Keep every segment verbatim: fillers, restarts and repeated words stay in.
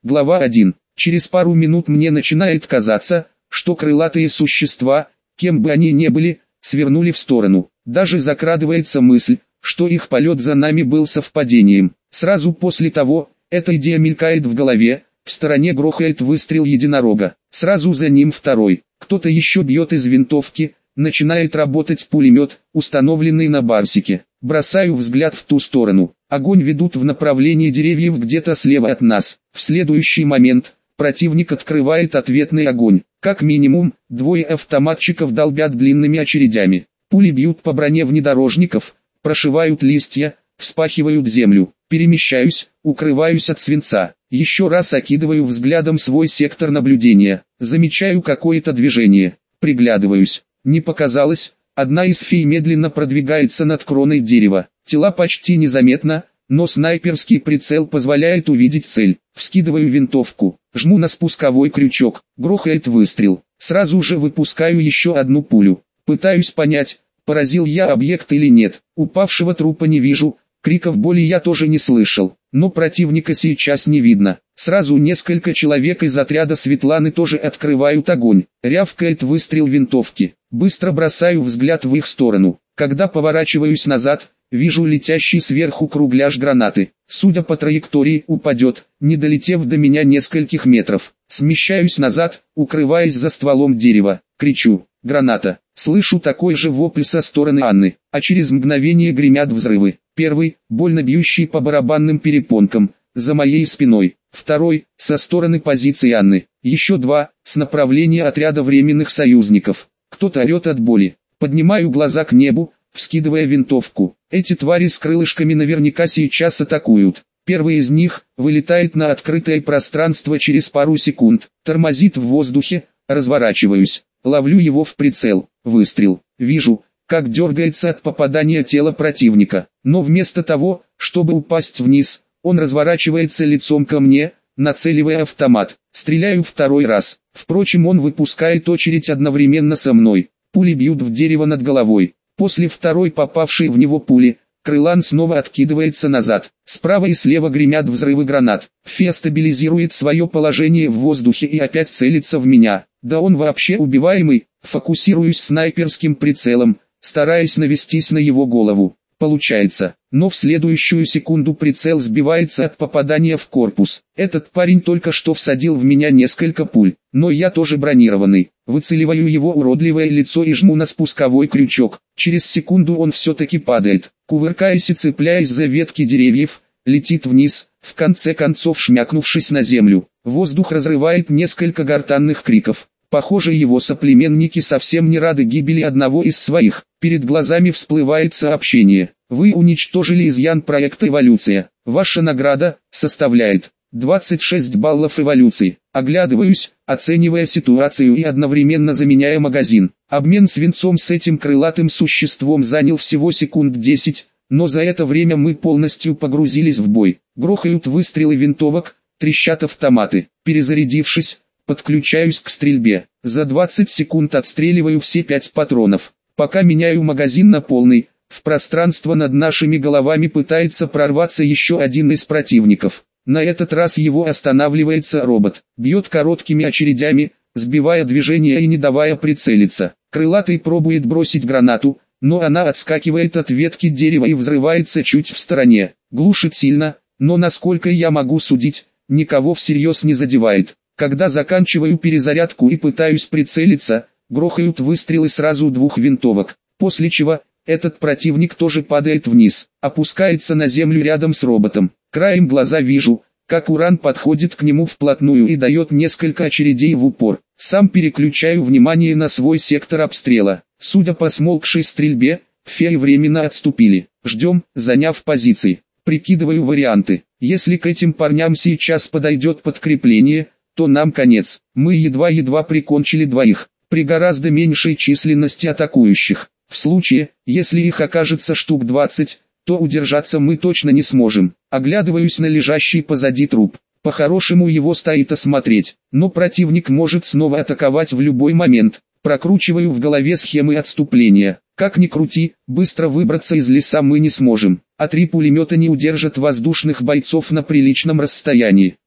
Глава один. Через пару минут мне начинает казаться, что крылатые существа, кем бы они ни были, свернули в сторону. Даже закрадывается мысль, что их полет за нами был совпадением. Сразу после того, эта идея мелькает в голове, в стороне грохает выстрел единорога. Сразу за ним второй. Кто-то еще бьет из винтовки, начинает работать пулемет, установленный на барсике. Бросаю взгляд в ту сторону. Огонь ведут в направлении деревьев где-то слева от нас. В следующий момент противник открывает ответный огонь. Как минимум, двое автоматчиков долбят длинными очередями. Пули бьют по броне внедорожников, прошивают листья, вспахивают землю. Перемещаюсь, укрываюсь от свинца. Еще раз окидываю взглядом свой сектор наблюдения. Замечаю какое-то движение. Приглядываюсь. Не показалось, одна из фей медленно продвигается над кроной дерева. Тела почти незаметно, но снайперский прицел позволяет увидеть цель. Вскидываю винтовку, жму на спусковой крючок, грохает выстрел. Сразу же выпускаю еще одну пулю. Пытаюсь понять, поразил я объект или нет. Упавшего трупа не вижу, криков боли я тоже не слышал. Но противника сейчас не видно. Сразу несколько человек из отряда Светланы тоже открывают огонь. Рявкает выстрел винтовки. Быстро бросаю взгляд в их сторону. Когда поворачиваюсь назад, вижу летящий сверху кругляш гранаты. Судя по траектории, упадет, не долетев до меня нескольких метров. Смещаюсь назад, укрываясь за стволом дерева. Кричу: «Граната!» Слышу такой же вопль со стороны Анны, а через мгновение гремят взрывы. Первый, больно бьющий по барабанным перепонкам, за моей спиной. Второй, со стороны позиции Анны. Еще два, с направления отряда временных союзников. Кто-то орет от боли. Поднимаю глаза к небу, вскидывая винтовку. Эти твари с крылышками наверняка сейчас атакуют. Первый из них вылетает на открытое пространство через пару секунд, тормозит в воздухе, разворачиваюсь, ловлю его в прицел, выстрел. Вижу, как дергается от попадания тело противника, но вместо того, чтобы упасть вниз, он разворачивается лицом ко мне, нацеливая автомат. Стреляю второй раз. Впрочем, он выпускает очередь одновременно со мной. Пули бьют в дерево над головой. После второй попавшей в него пули, крылан снова откидывается назад. Справа и слева гремят взрывы гранат. Фея стабилизирует свое положение в воздухе и опять целится в меня. Да он вообще убиваемый. Фокусируюсь снайперским прицелом, стараясь навестись на его голову. Получается, но в следующую секунду прицел сбивается от попадания в корпус. Этот парень только что всадил в меня несколько пуль, но я тоже бронированный. Выцеливаю его уродливое лицо и жму на спусковой крючок. Через секунду он все-таки падает, кувыркаясь и цепляясь за ветки деревьев, летит вниз, в конце концов шмякнувшись на землю. Воздух разрывает несколько гортанных криков. Похоже, его соплеменники совсем не рады гибели одного из своих. Перед глазами всплывает сообщение: вы уничтожили изъян проекта «Эволюция». Ваша награда составляет двадцать шесть баллов эволюции. Оглядываюсь, оценивая ситуацию и одновременно заменяя магазин. Обмен свинцом с этим крылатым существом занял всего секунд десять, но за это время мы полностью погрузились в бой. Грохают выстрелы винтовок, трещат автоматы. Перезарядившись, подключаюсь к стрельбе. За двадцать секунд отстреливаю все пять патронов. Пока меняю магазин на полный, в пространство над нашими головами пытается прорваться еще один из противников. На этот раз его останавливается робот. Бьет короткими очередями, сбивая движение и не давая прицелиться. Крылатый пробует бросить гранату, но она отскакивает от ветки дерева и взрывается чуть в стороне. Глушит сильно, но насколько я могу судить, никого всерьез не задевает. Когда заканчиваю перезарядку и пытаюсь прицелиться, грохают выстрелы сразу двух винтовок, после чего этот противник тоже падает вниз, опускается на землю рядом с роботом. Краем глаза вижу, как Уран подходит к нему вплотную и дает несколько очередей в упор. Сам переключаю внимание на свой сектор обстрела. Судя по смолкшей стрельбе, феи временно отступили. Ждем, заняв позиции. Прикидываю варианты. Если к этим парням сейчас подойдет подкрепление, то нам конец. Мы едва-едва прикончили двоих, при гораздо меньшей численности атакующих. В случае, если их окажется штук двадцать, то удержаться мы точно не сможем. Оглядываюсь на лежащий позади труп. По-хорошему его стоит осмотреть, но противник может снова атаковать в любой момент. Прокручиваю в голове схемы отступления. Как ни крути, быстро выбраться из леса мы не сможем, а три пулемета не удержат воздушных бойцов на приличном расстоянии.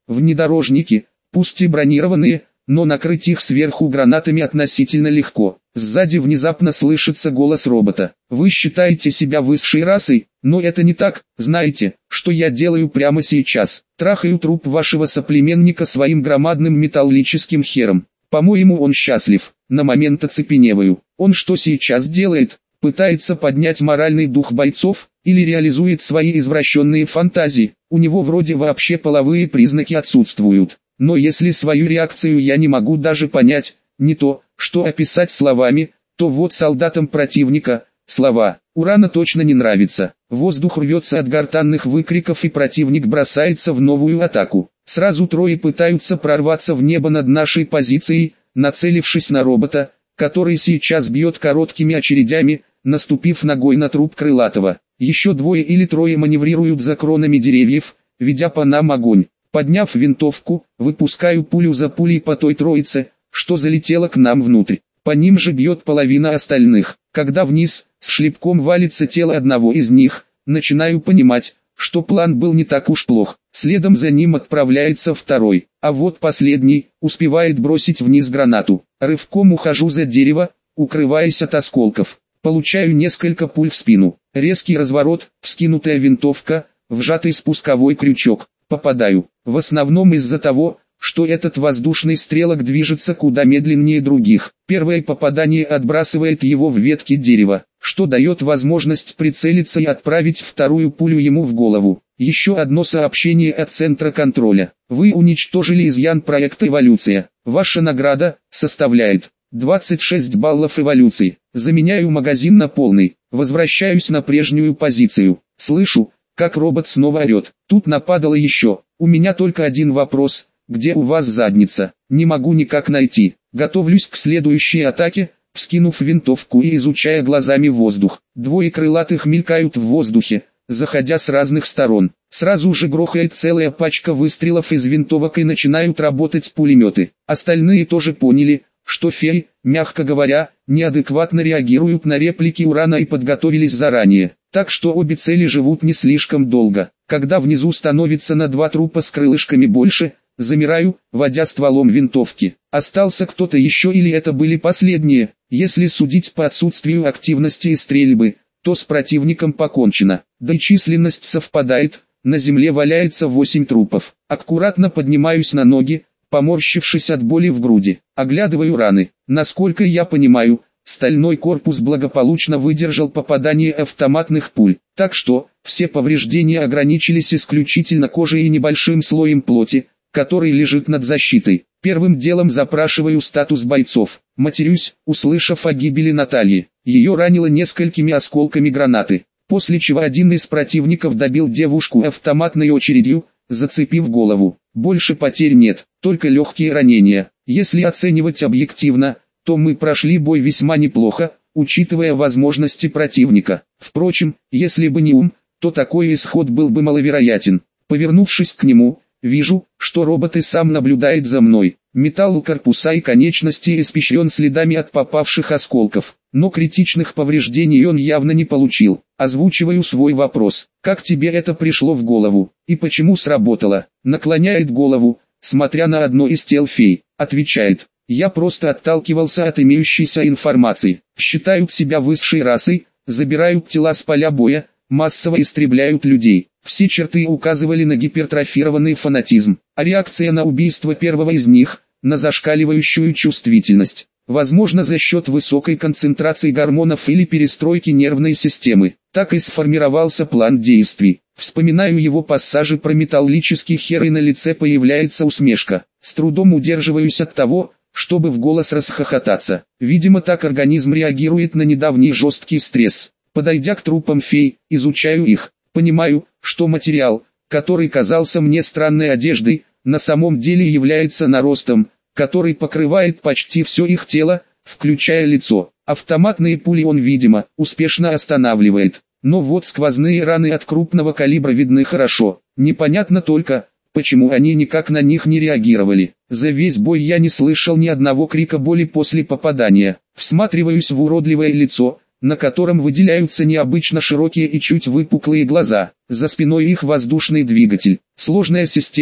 Внедорожники, пусть и бронированные, но накрыть их сверху гранатами относительно легко. Сзади внезапно слышится голос робота. Вы считаете себя высшей расой, но это не так. Знаете, что я делаю прямо сейчас? Трахаю труп вашего соплеменника своим громадным металлическим хером. По-моему, он счастлив. На момент оцепеневаю. Он что сейчас делает? Пытается поднять моральный дух бойцов, или реализует свои извращенные фантазии? У него вроде вообще половые признаки отсутствуют. Но если свою реакцию я не могу даже понять, не то, что описать словами, то вот солдатам противника, слова, урана точно не нравится. Воздух рвется от гортанных выкриков и противник бросается в новую атаку. Сразу трое пытаются прорваться в небо над нашей позицией, нацелившись на робота, который сейчас бьет короткими очередями, наступив ногой на труп крылатого. Еще двое или трое маневрируют за кронами деревьев, ведя по нам огонь. Подняв винтовку, выпускаю пулю за пулей по той троице, что залетела к нам внутрь. По ним же бьет половина остальных. Когда вниз, с шлепком валится тело одного из них, начинаю понимать, что план был не так уж плох. Следом за ним отправляется второй, а вот последний, успевает бросить вниз гранату. Рывком ухожу за дерево, укрываясь от осколков. Получаю несколько пуль в спину. Резкий разворот, вскинутая винтовка, вжатый спусковой крючок. Попадаю, в основном из-за того, что этот воздушный стрелок движется куда медленнее других. Первое попадание отбрасывает его в ветки дерева, что дает возможность прицелиться и отправить вторую пулю ему в голову. Еще одно сообщение от центра контроля. Вы уничтожили изъян проекта «Эволюция». Ваша награда составляет двадцать шесть баллов эволюции. Заменяю магазин на полный. Возвращаюсь на прежнюю позицию. Слышу, как робот снова орет. Тут нападало еще. У меня только один вопрос. Где у вас задница? Не могу никак найти. Готовлюсь к следующей атаке, вскинув винтовку и изучая глазами воздух. Двое крылатых мелькают в воздухе, заходя с разных сторон. Сразу же грохает целая пачка выстрелов из винтовок и начинают работать пулеметы. Остальные тоже поняли, что феи, мягко говоря, неадекватно реагируют на реплики урана и подготовились заранее. Так что обе цели живут не слишком долго. Когда внизу становится на два трупа с крылышками больше, замираю, водя стволом винтовки. Остался кто-то еще или это были последние? Если судить по отсутствию активности и стрельбы, то с противником покончено. Да и численность совпадает, на земле валяется восемь трупов. Аккуратно поднимаюсь на ноги, поморщившись от боли в груди. Оглядываю раны. Насколько я понимаю, стальной корпус благополучно выдержал попадание автоматных пуль, так что все повреждения ограничились исключительно кожей и небольшим слоем плоти, который лежит над защитой. Первым делом запрашиваю статус бойцов. Матерюсь, услышав о гибели Натальи. Ее ранило несколькими осколками гранаты, после чего один из противников добил девушку автоматной очередью, зацепив голову. Больше потерь нет, только легкие ранения. Если оценивать объективно, то мы прошли бой весьма неплохо, учитывая возможности противника. Впрочем, если бы не ум, то такой исход был бы маловероятен. Повернувшись к нему, вижу, что робот и сам наблюдает за мной. Металл корпуса и конечности испещрен следами от попавших осколков, но критичных повреждений он явно не получил. Озвучиваю свой вопрос. Как тебе это пришло в голову? И почему сработало? Наклоняет голову, смотря на одно из тел фей. Отвечает. Я просто отталкивался от имеющейся информации. Считают себя высшей расой, забирают тела с поля боя, массово истребляют людей. Все черты указывали на гипертрофированный фанатизм, а реакция на убийство первого из них – на зашкаливающую чувствительность. Возможно, за счет высокой концентрации гормонов или перестройки нервной системы. Так и сформировался план действий. Вспоминаю его пассажи про металлический хер, и на лице появляется усмешка. С трудом удерживаюсь от того, чтобы в голос расхохотаться. Видимо, так организм реагирует на недавний жесткий стресс. Подойдя к трупам фей, изучаю их. Понимаю, что материал, который казался мне странной одеждой, на самом деле является наростом, который покрывает почти все их тело, включая лицо. Автоматные пули он, видимо, успешно останавливает. Но вот сквозные раны от крупного калибра видны хорошо. Непонятно только, почему они никак на них не реагировали. За весь бой я не слышал ни одного крика боли после попадания. Всматриваюсь в уродливое лицо, на котором выделяются необычно широкие и чуть выпуклые глаза. За спиной их воздушный двигатель. Сложная система,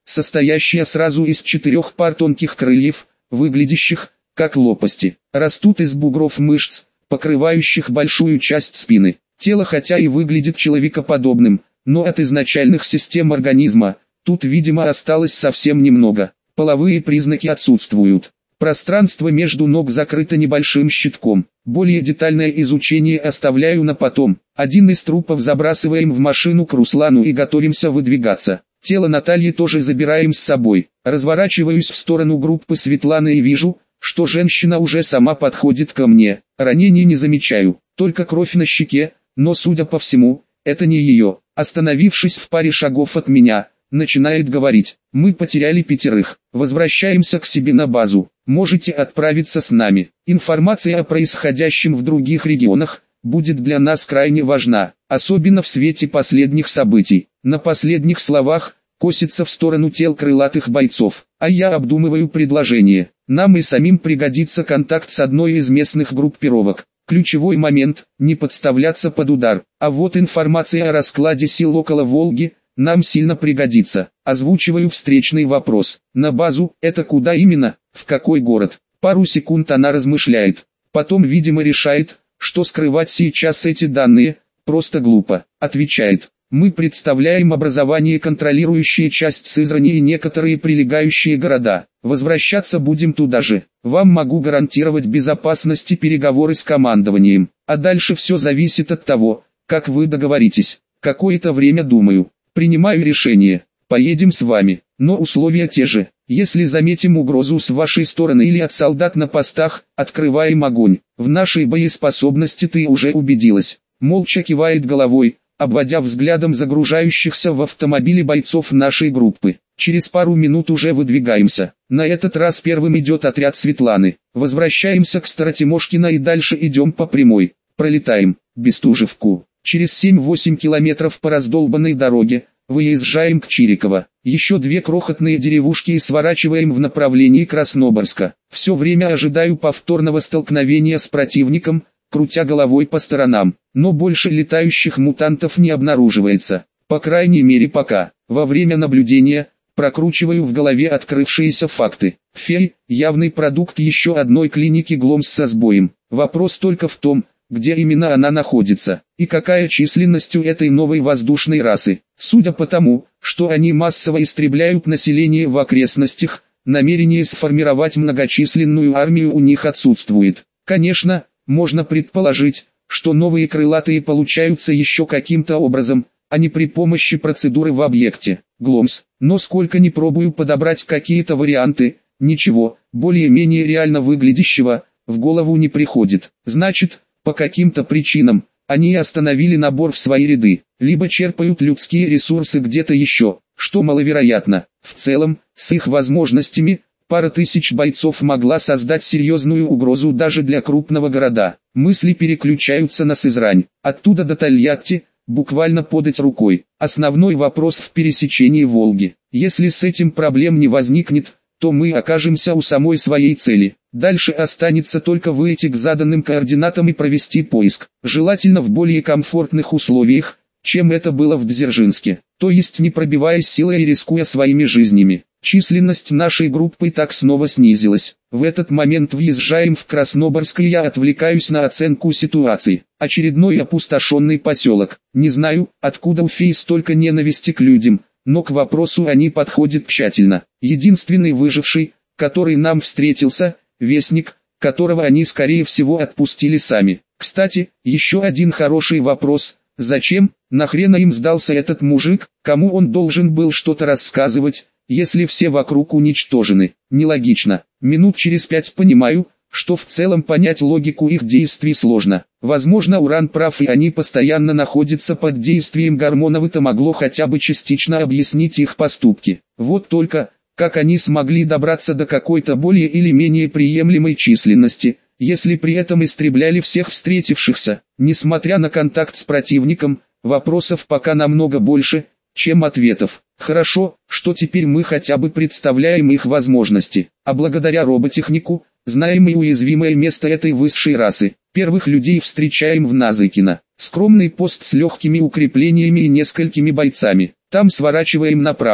состоящая сразу из четырех пар тонких крыльев, выглядящих, как лопасти, растут из бугров мышц, покрывающих большую часть спины. Тело хотя и выглядит человекоподобным, но от изначальных систем организма, тут видимо осталось совсем немного. Половые признаки отсутствуют. Пространство между ног закрыто небольшим щитком. Более детальное изучение оставляю на потом. Один из трупов забрасываем в машину к Руслану и готовимся выдвигаться. Тело Натальи тоже забираем с собой. Разворачиваюсь в сторону группы Светланы и вижу, что женщина уже сама подходит ко мне. Ранений не замечаю, только кровь на щеке, но судя по всему, это не ее. Остановившись в паре шагов от меня, начинает говорить: «Мы потеряли пятерых, возвращаемся к себе на базу, можете отправиться с нами. Информация о происходящем в других регионах будет для нас крайне важна, особенно в свете последних событий». На последних словах косится в сторону тел крылатых бойцов, а я обдумываю предложение. Нам и самим пригодится контакт с одной из местных группировок. Ключевой момент – не подставляться под удар, а вот информация о раскладе сил около Волги – нам сильно пригодится. Озвучиваю встречный вопрос. На базу, это куда именно, в какой город? Пару секунд она размышляет. Потом, видимо, решает, что скрывать сейчас эти данные, просто глупо. Отвечает: мы представляем образование, контролирующее часть Сызрани и некоторые прилегающие города. Возвращаться будем туда же. Вам могу гарантировать безопасность и переговоры с командованием. А дальше все зависит от того, как вы договоритесь. Какое-то время думаю. Принимаю решение. Поедем с вами, но условия те же. Если заметим угрозу с вашей стороны или от солдат на постах, открываем огонь. В нашей боеспособности ты уже убедилась. Молча кивает головой, обводя взглядом загружающихся в автомобиле бойцов нашей группы. Через пару минут уже выдвигаемся. На этот раз первым идет отряд Светланы. Возвращаемся к Старотимошкино и дальше идем по прямой. Пролетаем Бестужевку. Через семь-восемь километров по раздолбанной дороге выезжаем к Чириково. Еще две крохотные деревушки и сворачиваем в направлении Красноборска. Все время ожидаю повторного столкновения с противником, крутя головой по сторонам, но больше летающих мутантов не обнаруживается. По крайней мере пока. Во время наблюдения прокручиваю в голове открывшиеся факты. Фей – явный продукт еще одной клиники Гломс со сбоем. Вопрос только в том, где именно она находится, и какая численность у этой новой воздушной расы. Судя по тому, что они массово истребляют население в окрестностях, намерение сформировать многочисленную армию у них отсутствует. Конечно, можно предположить, что новые крылатые получаются еще каким-то образом, а не при помощи процедуры в объекте Гломс, но сколько ни пробую подобрать какие-то варианты, ничего, более-менее реально выглядящего, в голову не приходит. Значит, по каким-то причинам, они остановили набор в свои ряды, либо черпают людские ресурсы где-то еще, что маловероятно. В целом, с их возможностями, пара тысяч бойцов могла создать серьезную угрозу даже для крупного города. Мысли переключаются на Сызрань, оттуда до Тольятти, буквально подать рукой. Основной вопрос в пересечении Волги. Если с этим проблем не возникнет, то мы окажемся у самой своей цели. Дальше останется только выйти к заданным координатам и провести поиск, желательно в более комфортных условиях, чем это было в Дзержинске, то есть не пробиваясь силой и рискуя своими жизнями. Численность нашей группы так снова снизилась. В этот момент въезжаем в Красноборск и я отвлекаюсь на оценку ситуации. Очередной опустошенный поселок. Не знаю, откуда у фей столько ненависти к людям, но к вопросу они подходят тщательно. Единственный выживший, который нам встретился, вестник, которого они скорее всего отпустили сами. Кстати, еще один хороший вопрос: зачем, нахрена им сдался этот мужик, кому он должен был что-то рассказывать, если все вокруг уничтожены? Нелогично. Минут через пять понимаю, что в целом понять логику их действий сложно. Возможно, Уран прав и они постоянно находятся под действием гормонов, это могло хотя бы частично объяснить их поступки. Вот только, как они смогли добраться до какой-то более или менее приемлемой численности, если при этом истребляли всех встретившихся? Несмотря на контакт с противником, вопросов пока намного больше, чем ответов. Хорошо, что теперь мы хотя бы представляем их возможности, а благодаря роботехнику, знаем и уязвимое место этой высшей расы. Первых людей встречаем в Назыкино. Скромный пост с легкими укреплениями и несколькими бойцами. Там сворачиваем направо.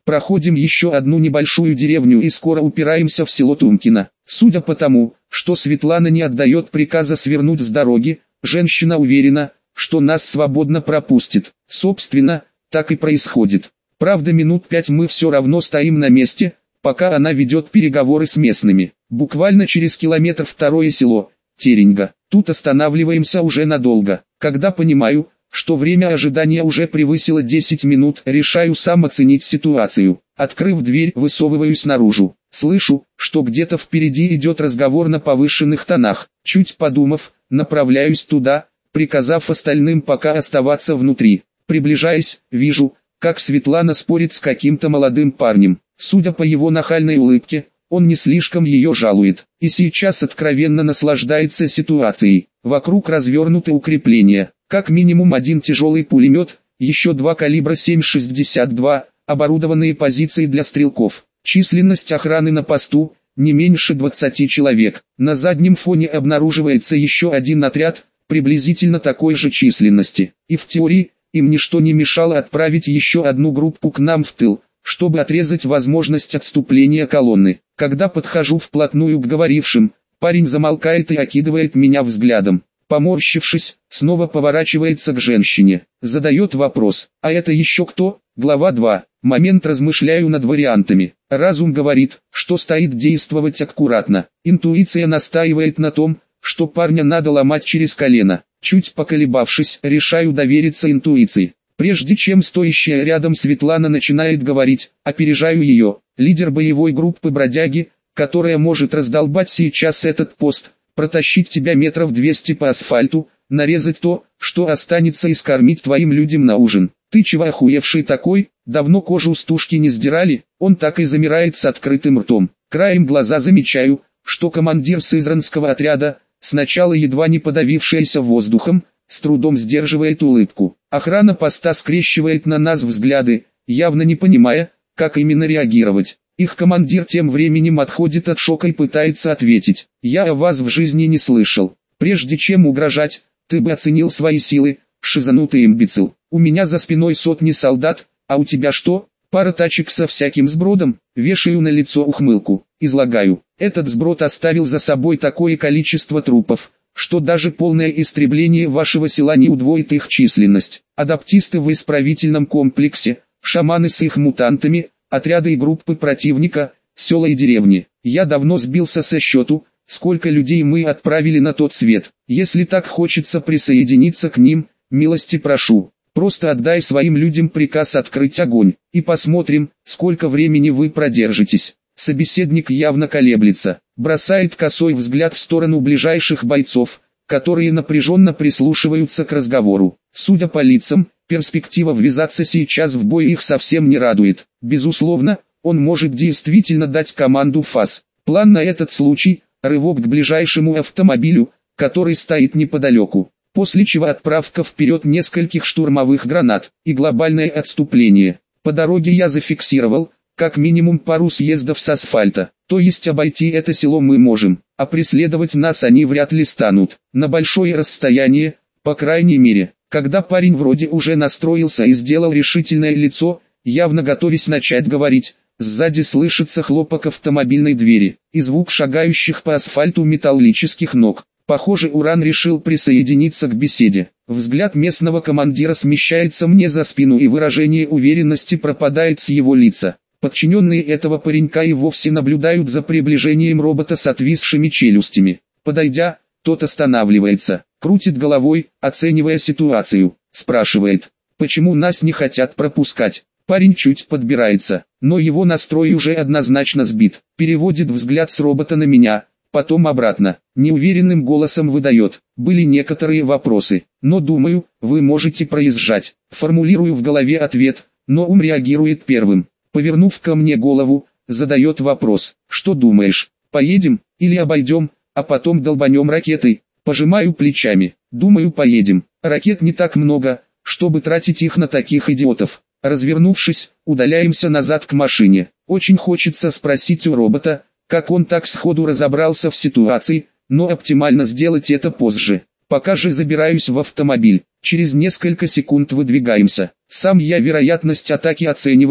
Проходим еще одну небольшую деревню и скоро упираемся в село Тумкино. Судя по тому, что Светлана не отдает приказа свернуть с дороги, женщина уверена, что нас свободно пропустит. Собственно, так и происходит. Правда, минут пять мы все равно стоим на месте, пока она ведет переговоры с местными. Буквально через километр второе село, Тереньга. Тут останавливаемся уже надолго. Когда понимаю, что время ожидания уже превысило десять минут, решаю сам оценить ситуацию. Открыв дверь, высовываюсь наружу. Слышу, что где-то впереди идет разговор на повышенных тонах. Чуть подумав, направляюсь туда, приказав остальным пока оставаться внутри. Приближаясь, вижу, как Светлана спорит с каким-то молодым парнем. Судя по его нахальной улыбке, он не слишком ее жалует, и сейчас откровенно наслаждается ситуацией. Вокруг развернуты укрепления, как минимум один тяжелый пулемет, еще два калибра семь шестьдесят два, оборудованные позиции для стрелков. Численность охраны на посту не меньше двадцати человек. На заднем фоне обнаруживается еще один отряд, приблизительно такой же численности. И в теории, им ничто не мешало отправить еще одну группу к нам в тыл, чтобы отрезать возможность отступления колонны. Когда подхожу вплотную к говорившим, парень замолкает и окидывает меня взглядом. Поморщившись, снова поворачивается к женщине. Задает вопрос: «А это еще кто?» Глава два. Момент размышляю над вариантами. Разум говорит, что стоит действовать аккуратно. Интуиция настаивает на том, что парня надо ломать через колено. Чуть поколебавшись, решаю довериться интуиции. Прежде чем стоящая рядом Светлана начинает говорить, опережаю ее. Лидер боевой группы бродяги, которая может раздолбать сейчас этот пост, протащить тебя метров двести по асфальту, нарезать то, что останется, и скормить твоим людям на ужин. Ты чего охуевший такой? Давно кожу с тушки не сдирали? Он так и замирает с открытым ртом. Краем глаза замечаю, что командир сызранского отряда, сначала едва не подавившаяся воздухом, с трудом сдерживает улыбку. Охрана поста скрещивает на нас взгляды, явно не понимая, как именно реагировать. Их командир тем временем отходит от шока и пытается ответить: «Я о вас в жизни не слышал. Прежде чем угрожать, ты бы оценил свои силы, шизанутый имбецил. У меня за спиной сотни солдат, а у тебя что? Пара тачек со всяким сбродом?» Вешаю на лицо ухмылку. Излагаю: этот сброд оставил за собой такое количество трупов, что даже полное истребление вашего села не удвоит их численность. Адаптисты в исправительном комплексе, шаманы с их мутантами, отряды и группы противника, села и деревни. Я давно сбился со счету, сколько людей мы отправили на тот свет. Если так хочется присоединиться к ним, милости прошу. Просто отдай своим людям приказ открыть огонь, и посмотрим, сколько времени вы продержитесь. Собеседник явно колеблется, бросает косой взгляд в сторону ближайших бойцов, которые напряженно прислушиваются к разговору. Судя по лицам, перспектива ввязаться сейчас в бой их совсем не радует. Безусловно, он может действительно дать команду ФАС. План на этот случай – рывок к ближайшему автомобилю, который стоит неподалеку, после чего отправка вперед нескольких штурмовых гранат и глобальное отступление. По дороге я зафиксировал, как минимум пару съездов с асфальта, то есть обойти это село мы можем, а преследовать нас они вряд ли станут, на большое расстояние, по крайней мере. Когда парень вроде уже настроился и сделал решительное лицо, явно готовясь начать говорить, сзади слышится хлопок автомобильной двери и звук шагающих по асфальту металлических ног. Похоже, Уран решил присоединиться к беседе. Взгляд местного командира смещается мне за спину, и выражение уверенности пропадает с его лица. Подчиненные этого паренька и вовсе наблюдают за приближением робота с отвисшими челюстями. Подойдя, тот останавливается, крутит головой, оценивая ситуацию, спрашивает: «Почему нас не хотят пропускать?» Парень чуть подбирается, но его настрой уже однозначно сбит. Переводит взгляд с робота на меня, потом обратно. Неуверенным голосом выдает: «Были некоторые вопросы, но думаю, вы можете проезжать». Формулирую в голове ответ, но ум реагирует первым. Повернув ко мне голову, задает вопрос: «Что думаешь, поедем или обойдем, а потом долбанем ракетой?» Пожимаю плечами. Думаю, поедем. Ракет не так много, чтобы тратить их на таких идиотов. Развернувшись, удаляемся назад к машине. Очень хочется спросить у робота, как он так сходу разобрался в ситуации, но оптимально сделать это позже. Пока же забираюсь в автомобиль. Через несколько секунд выдвигаемся. Сам я вероятность атаки оцениваю,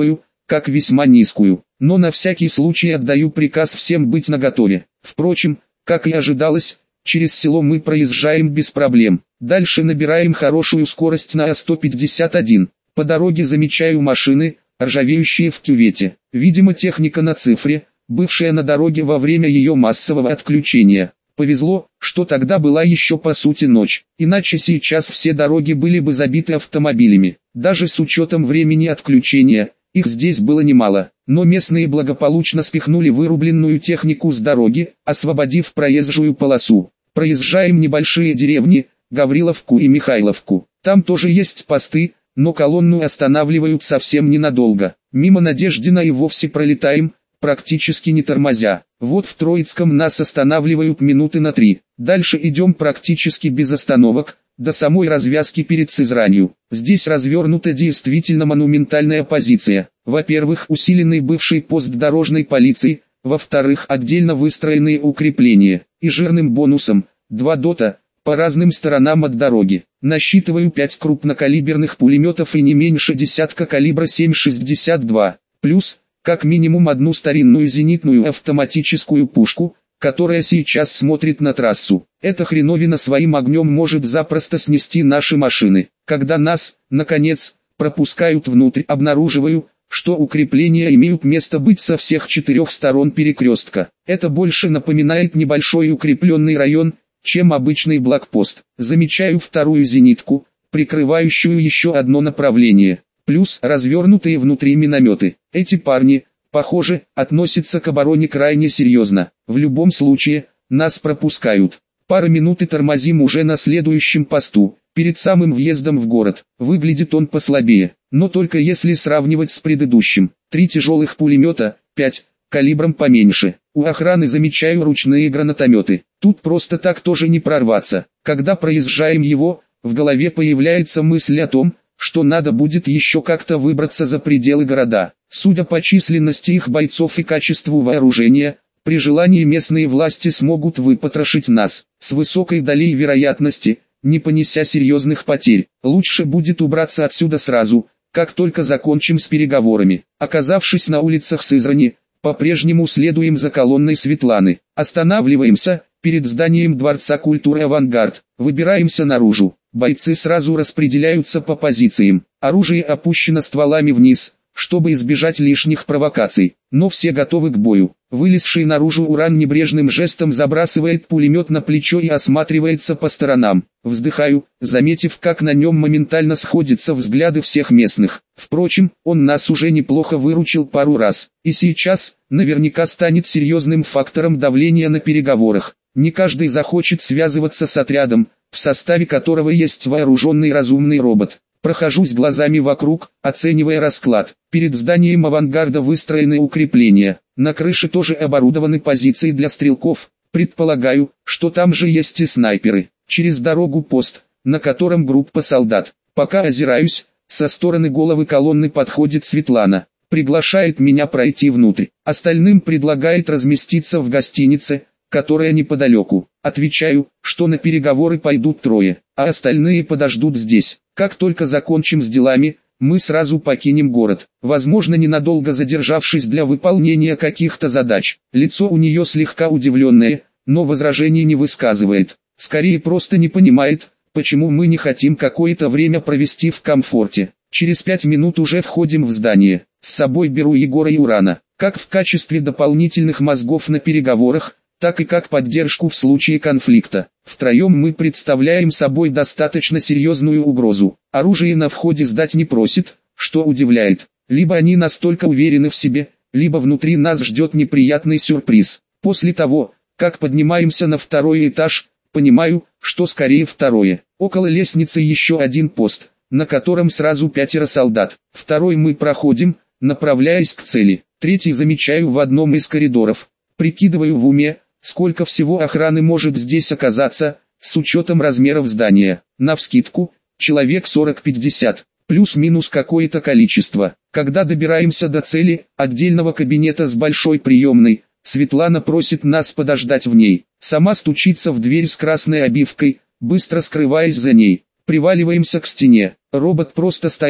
как весьма низкую, но на всякий случай отдаю приказ всем быть наготове. Впрочем, как и ожидалось, через село мы проезжаем без проблем. Дальше набираем хорошую скорость на А сто пятьдесят один. По дороге замечаю машины, ржавеющие в кювете. Видимо, техника на цифре, бывшая на дороге во время ее массового отключения. Повезло, что тогда была еще по сути ночь, иначе сейчас все дороги были бы забиты автомобилями. Даже с учетом времени отключения, их здесь было немало, но местные благополучно спихнули вырубленную технику с дороги, освободив проезжую полосу. Проезжаем небольшие деревни, Гавриловку и Михайловку. Там тоже есть посты, но колонну останавливают совсем ненадолго. Мимо Надеждина и вовсе пролетаем, практически не тормозя. Вот в Троицком нас останавливают минуты на три. Дальше идем практически без остановок, до самой развязки перед Сызранью. Здесь развернута действительно монументальная позиция. Во-первых, усиленный бывший пост дорожной полиции, во-вторых, отдельно выстроенные укрепления, и жирным бонусом, два дота, по разным сторонам от дороги. Насчитываю пять крупнокалиберных пулеметов и не меньше десятка калибра семь шестьдесят два, плюс, как минимум одну старинную зенитную автоматическую пушку, которая сейчас смотрит на трассу. Эта хреновина своим огнем может запросто снести наши машины. Когда нас, наконец, пропускают внутрь, обнаруживаю, что укрепления имеют место быть со всех четырех сторон перекрестка. Это больше напоминает небольшой укрепленный район, чем обычный блокпост. Замечаю вторую зенитку, прикрывающую еще одно направление, плюс развернутые внутри минометы. Эти парни, похоже, относятся к обороне крайне серьезно. В любом случае, нас пропускают. Пара минут и тормозим уже на следующем посту, перед самым въездом в город. Выглядит он послабее, но только если сравнивать с предыдущим. Три тяжелых пулемета, пять, калибром поменьше. У охраны замечаю ручные гранатометы. Тут просто так тоже не прорваться. Когда проезжаем его, в голове появляется мысль о том, что надо будет еще как-то выбраться за пределы города. Судя по численности их бойцов и качеству вооружения, при желании местные власти смогут выпотрошить нас, с высокой долей вероятности, не понеся серьезных потерь. Лучше будет убраться отсюда сразу, как только закончим с переговорами. Оказавшись на улицах Сызрани, по-прежнему следуем за колонной Светланы. Останавливаемся перед зданием Дворца культуры «Авангард». Выбираемся наружу. Бойцы сразу распределяются по позициям. Оружие опущено стволами вниз, чтобы избежать лишних провокаций. Но все готовы к бою. Вылезший наружу Уран небрежным жестом забрасывает пулемет на плечо и осматривается по сторонам. Вздыхаю, заметив, как на нем моментально сходятся взгляды всех местных. Впрочем, он нас уже неплохо выручил пару раз. И сейчас, наверняка станет серьезным фактором давления на переговорах. Не каждый захочет связываться с отрядом, в составе которого есть вооруженный разумный робот. Прохожусь глазами вокруг, оценивая расклад. Перед зданием «Авангарда» выстроены укрепления. На крыше тоже оборудованы позиции для стрелков. Предполагаю, что там же есть и снайперы. Через дорогу пост, на котором группа солдат. Пока озираюсь, со стороны головы колонны подходит Светлана. Приглашает меня пройти внутрь. Остальным предлагает разместиться в гостинице, которая неподалеку. Отвечаю, что на переговоры пойдут трое, а остальные подождут здесь. Как только закончим с делами, мы сразу покинем город, возможно ненадолго задержавшись для выполнения каких-то задач. Лицо у нее слегка удивленное, но возражений не высказывает. Скорее просто не понимает, почему мы не хотим какое-то время провести в комфорте. Через пять минут уже входим в здание. С собой беру Егора и Урана, как в качестве дополнительных мозгов на переговорах, так и как поддержку в случае конфликта. Втроем мы представляем собой достаточно серьезную угрозу. Оружие на входе сдать не просит, что удивляет. Либо они настолько уверены в себе, либо внутри нас ждет неприятный сюрприз. После того, как поднимаемся на второй этаж, понимаю, что скорее второе. Около лестницы еще один пост, на котором сразу пятеро солдат. Второй мы проходим, направляясь к цели. Третий замечаю в одном из коридоров. Прикидываю в уме, сколько всего охраны может здесь оказаться, с учетом размеров здания. Навскидку, человек сорок-пятьдесят, плюс-минус какое-то количество. Когда добираемся до цели, отдельного кабинета с большой приемной, Светлана просит нас подождать в ней. Сама стучится в дверь с красной обивкой, быстро скрываясь за ней. Приваливаемся к стене. Робот просто стоит,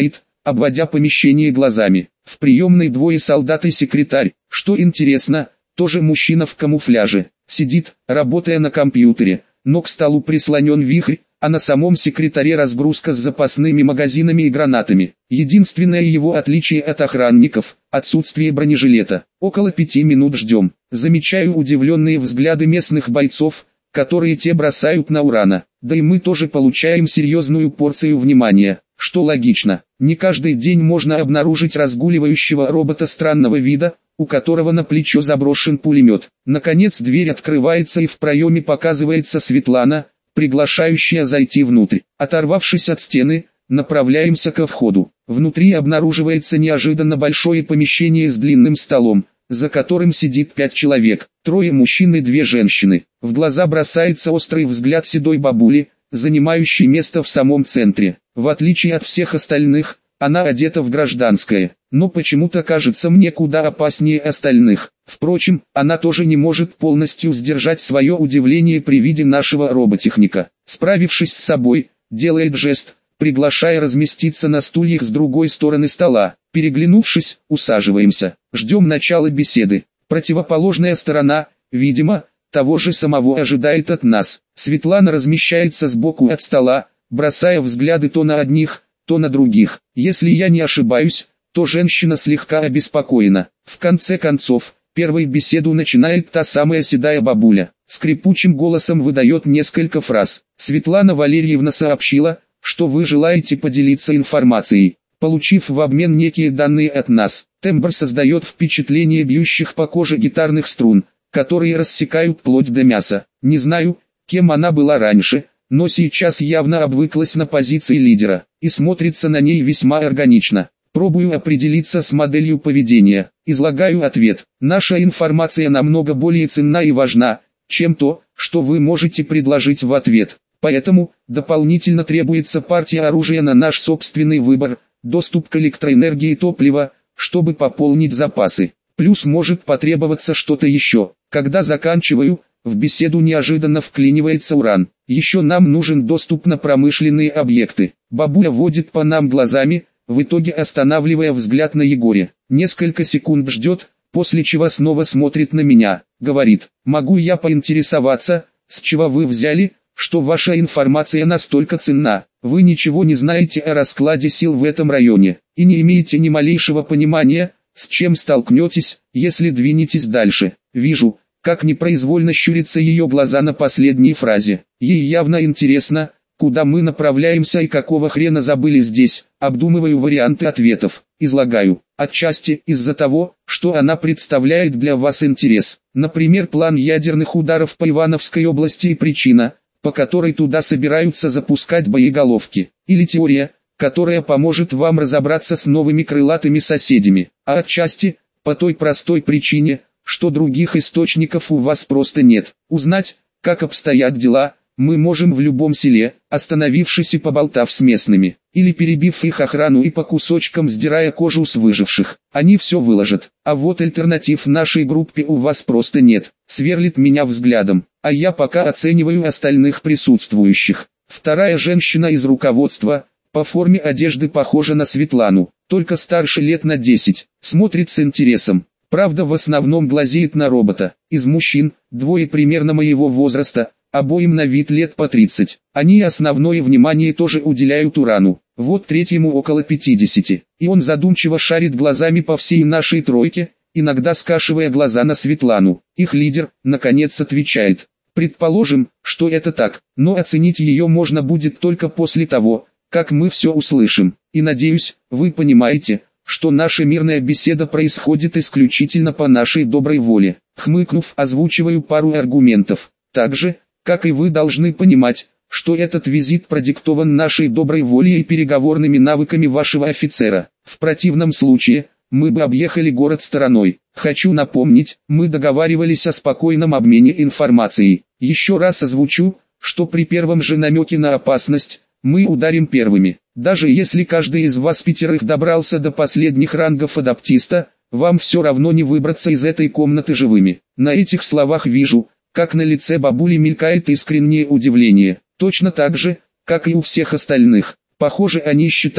обводя помещение глазами. В приемной двое солдат и секретарь. Что интересно, тоже мужчина в камуфляже. Сидит, работая на компьютере, но к столу прислонен вихрь, а на самом секретаре разгрузка с запасными магазинами и гранатами. Единственное его отличие от охранников – отсутствие бронежилета. Около пяти минут ждем. Замечаю удивленные взгляды местных бойцов, которые те бросают на Урана. Да и мы тоже получаем серьезную порцию внимания, что логично. Не каждый день можно обнаружить разгуливающего робота странного вида, у которого на плечо заброшен пулемет. Наконец дверь открывается и в проеме показывается Светлана, приглашающая зайти внутрь. Оторвавшись от стены, направляемся ко входу. Внутри обнаруживается неожиданно большое помещение с длинным столом, за которым сидит пять человек, трое мужчин и две женщины. В глаза бросается острый взгляд седой бабули, занимающей место в самом центре. В отличие от всех остальных, она одета в гражданское, но почему-то кажется мне куда опаснее остальных. Впрочем, она тоже не может полностью сдержать свое удивление при виде нашего роботехника. Справившись с собой, делает жест, приглашая разместиться на стульях с другой стороны стола. Переглянувшись, усаживаемся, ждем начала беседы. Противоположная сторона, видимо, того же самого ожидает от нас. Светлана размещается сбоку от стола, бросая взгляды то на одних, то на других. Если я не ошибаюсь, то женщина слегка обеспокоена. В конце концов, первой беседу начинает та самая седая бабуля. Скрипучим голосом выдает несколько фраз. Светлана Валерьевна сообщила, что вы желаете поделиться информацией, получив в обмен некие данные от нас. Тембр создает впечатление бьющих по коже гитарных струн, которые рассекают плоть до мяса. Не знаю, кем она была раньше, но сейчас явно обвыклась на позиции лидера, и смотрится на ней весьма органично. Пробую определиться с моделью поведения, излагаю ответ. Наша информация намного более ценна и важна, чем то, что вы можете предложить в ответ. Поэтому, дополнительно требуется партия оружия на наш собственный выбор, доступ к электроэнергии и топливу, чтобы пополнить запасы. Плюс может потребоваться что-то еще. Когда заканчиваю, в беседу неожиданно вклинивается Уран. Еще нам нужен доступ на промышленные объекты. Бабуля водит по нам глазами, в итоге останавливая взгляд на Егоре. Несколько секунд ждет, после чего снова смотрит на меня. Говорит: могу я поинтересоваться, с чего вы взяли, что ваша информация настолько ценна? Вы ничего не знаете о раскладе сил в этом районе, и не имеете ни малейшего понимания, с чем столкнетесь, если двинетесь дальше. Вижу, как непроизвольно щурятся ее глаза на последней фразе. Ей явно интересно, куда мы направляемся и какого хрена забыли здесь. Обдумываю варианты ответов, излагаю. Отчасти из-за того, что она представляет для вас интерес. Например, план ядерных ударов по Ивановской области и причина, по которой туда собираются запускать боеголовки. Или теория, которая поможет вам разобраться с новыми крылатыми соседями. А отчасти, по той простой причине, что других источников у вас просто нет. Узнать, как обстоят дела, мы можем в любом селе, остановившись и поболтав с местными, или перебив их охрану и по кусочкам сдирая кожу с выживших. Они все выложат. А вот альтернатив нашей группе у вас просто нет. Сверлит меня взглядом, а я пока оцениваю остальных присутствующих. Вторая женщина из руководства, по форме одежды похожа на Светлану, только старше лет на десять, смотрит с интересом. Правда, в основном глазеет на робота. Из мужчин, двое примерно моего возраста, обоим на вид лет по тридцать. Они основное внимание тоже уделяют Урану. Вот третьему около пятидесяти. И он задумчиво шарит глазами по всей нашей тройке, иногда скашивая глаза на Светлану. Их лидер, наконец, отвечает: предположим, что это так, но оценить ее можно будет только после того, как мы все услышим. И надеюсь, вы понимаете, что наша мирная беседа происходит исключительно по нашей доброй воле. Хмыкнув, озвучиваю пару аргументов. Также, как и вы должны понимать, что этот визит продиктован нашей доброй волей и переговорными навыками вашего офицера. В противном случае, мы бы объехали город стороной. Хочу напомнить, мы договаривались о спокойном обмене информацией. Еще раз озвучу, что при первом же намеке на опасность, мы ударим первыми. Даже если каждый из вас пятерых добрался до последних рангов адаптиста, вам все равно не выбраться из этой комнаты живыми. На этих словах вижу, как на лице бабули мелькает искреннее удивление. Точно так же, как и у всех остальных. Похоже, они считали,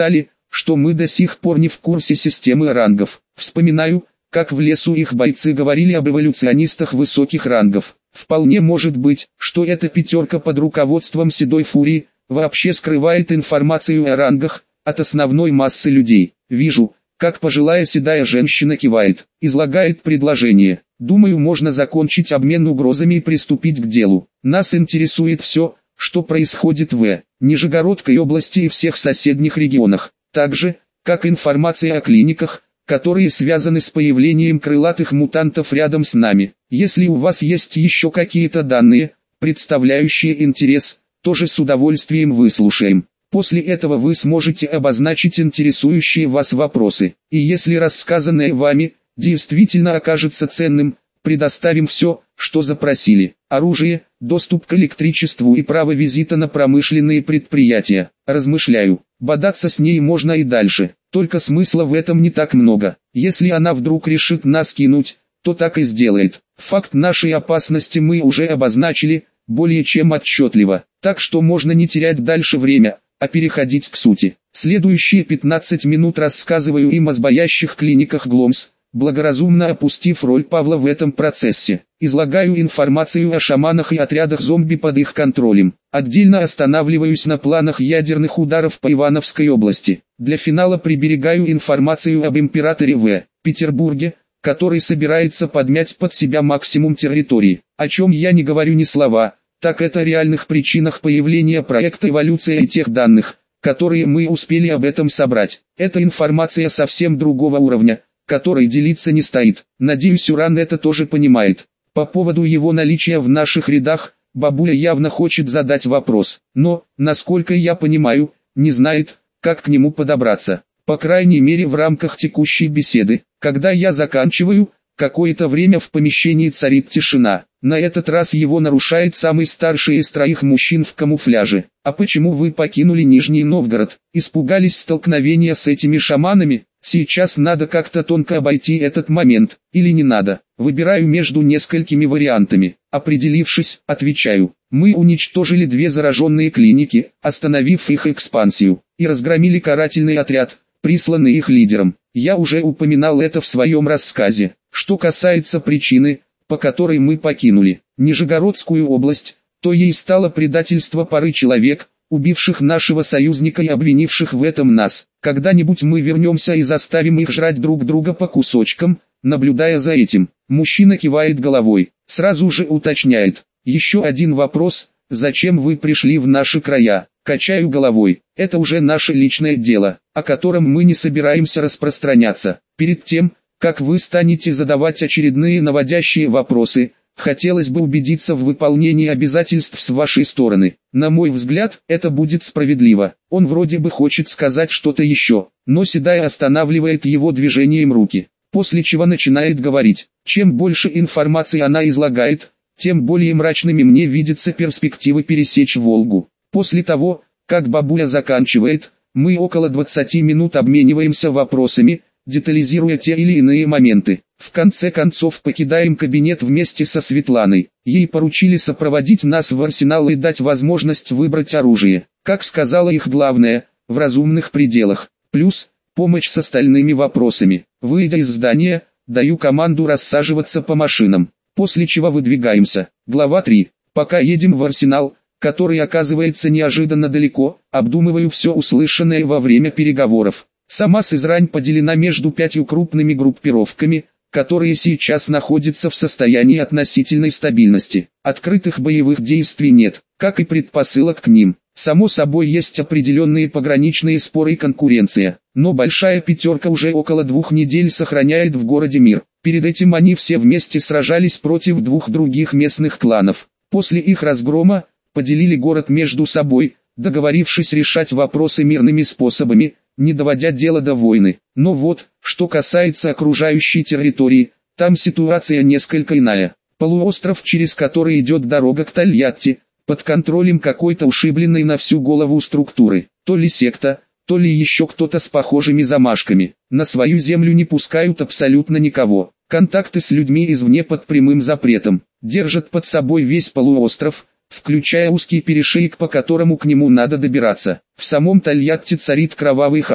что мы до сих пор не в курсе системы рангов. Вспоминаю, как в лесу их бойцы говорили об эволюционистах высоких рангов. Вполне может быть, что эта пятерка под руководством Седой Фурии вообще скрывает информацию о рангах от основной массы людей. Вижу, как пожилая седая женщина кивает, излагает предложение. Думаю, можно закончить обмен угрозами и приступить к делу. Нас интересует все, что происходит в Нижегородской области и всех соседних регионах, так же, как информация о клиниках, которые связаны с появлением крылатых мутантов рядом с нами. Если у вас есть еще какие-то данные, представляющие интерес, тоже с удовольствием выслушаем. После этого вы сможете обозначить интересующие вас вопросы. И если рассказанное вами действительно окажется ценным, предоставим все, что запросили. Оружие, доступ к электричеству и право визита на промышленные предприятия. Размышляю, бодаться с ней можно и дальше, только смысла в этом не так много. Если она вдруг решит нас кинуть, то так и сделает. Факт нашей опасности мы уже обозначили, более чем отчетливо, так что можно не терять дальше время, а переходить к сути. Следующие пятнадцать минут рассказываю им о сбоящих клиниках Гломс, благоразумно опустив роль Павла в этом процессе. Излагаю информацию о шаманах и отрядах зомби под их контролем. Отдельно останавливаюсь на планах ядерных ударов по Ивановской области. Для финала приберегаю информацию об императоре в Петербурге, который собирается подмять под себя максимум территории. О чем я не говорю ни слова, так это о реальных причинах появления проекта «Эволюция» и тех данных, которые мы успели об этом собрать. Это информация совсем другого уровня, который делиться не стоит. Надеюсь, Уран это тоже понимает. По поводу его наличия в наших рядах, бабуля явно хочет задать вопрос, но, насколько я понимаю, не знает, как к нему подобраться. По крайней мере в рамках текущей беседы. Когда я заканчиваю, какое-то время в помещении царит тишина. На этот раз его нарушает самый старший из троих мужчин в камуфляже. «А почему вы покинули Нижний Новгород? Испугались столкновения с этими шаманами? Сейчас надо как-то тонко обойти этот момент, или не надо?» Выбираю между несколькими вариантами. Определившись, отвечаю. Мы уничтожили две зараженные клиники, остановив их экспансию, и разгромили карательный отряд, присланный их лидером. Я уже упоминал это в своем рассказе. Что касается причины, по которой мы покинули Нижегородскую область, то ей стало предательство пары человек, убивших нашего союзника и обвинивших в этом нас. Когда-нибудь мы вернемся и заставим их жрать друг друга по кусочкам, наблюдая за этим. Мужчина кивает головой, сразу же уточняет. Еще один вопрос, зачем вы пришли в наши края? Качаю головой, это уже наше личное дело, о котором мы не собираемся распространяться. Перед тем, как вы станете задавать очередные наводящие вопросы, хотелось бы убедиться в выполнении обязательств с вашей стороны. На мой взгляд, это будет справедливо. Он вроде бы хочет сказать что-то еще, но Седая останавливает его движением руки, после чего начинает говорить. Чем больше информации она излагает, тем более мрачными мне видятся перспективы пересечь Волгу. После того, как бабуля заканчивает, мы около двадцати минут обмениваемся вопросами, детализируя те или иные моменты. В конце концов покидаем кабинет вместе со Светланой. Ей поручили сопроводить нас в арсенал и дать возможность выбрать оружие. Как сказала их главное, в разумных пределах. Плюс, помощь с остальными вопросами. Выйдя из здания, даю команду рассаживаться по машинам. После чего выдвигаемся. Глава три. Пока едем в арсенал, который оказывается неожиданно далеко, обдумываю все услышанное во время переговоров. Сама Сызрань поделена между пятью крупными группировками, которые сейчас находятся в состоянии относительной стабильности. Открытых боевых действий нет, как и предпосылок к ним. Само собой есть определенные пограничные споры и конкуренция, но большая пятерка уже около двух недель сохраняет в городе мир. Перед этим они все вместе сражались против двух других местных кланов. После их разгрома, поделили город между собой, договорившись решать вопросы мирными способами, не доводя дело до войны. Но вот, что касается окружающей территории, там ситуация несколько иная. Полуостров, через который идет дорога к Тольятти, под контролем какой-то ушибленной на всю голову структуры, то ли секта, то ли еще кто-то с похожими замашками. На свою землю не пускают абсолютно никого. Контакты с людьми извне под прямым запретом. Держат под собой весь полуостров, включая узкий перешеек, по которому к нему надо добираться. В самом Тольятти царит кровавый хаос.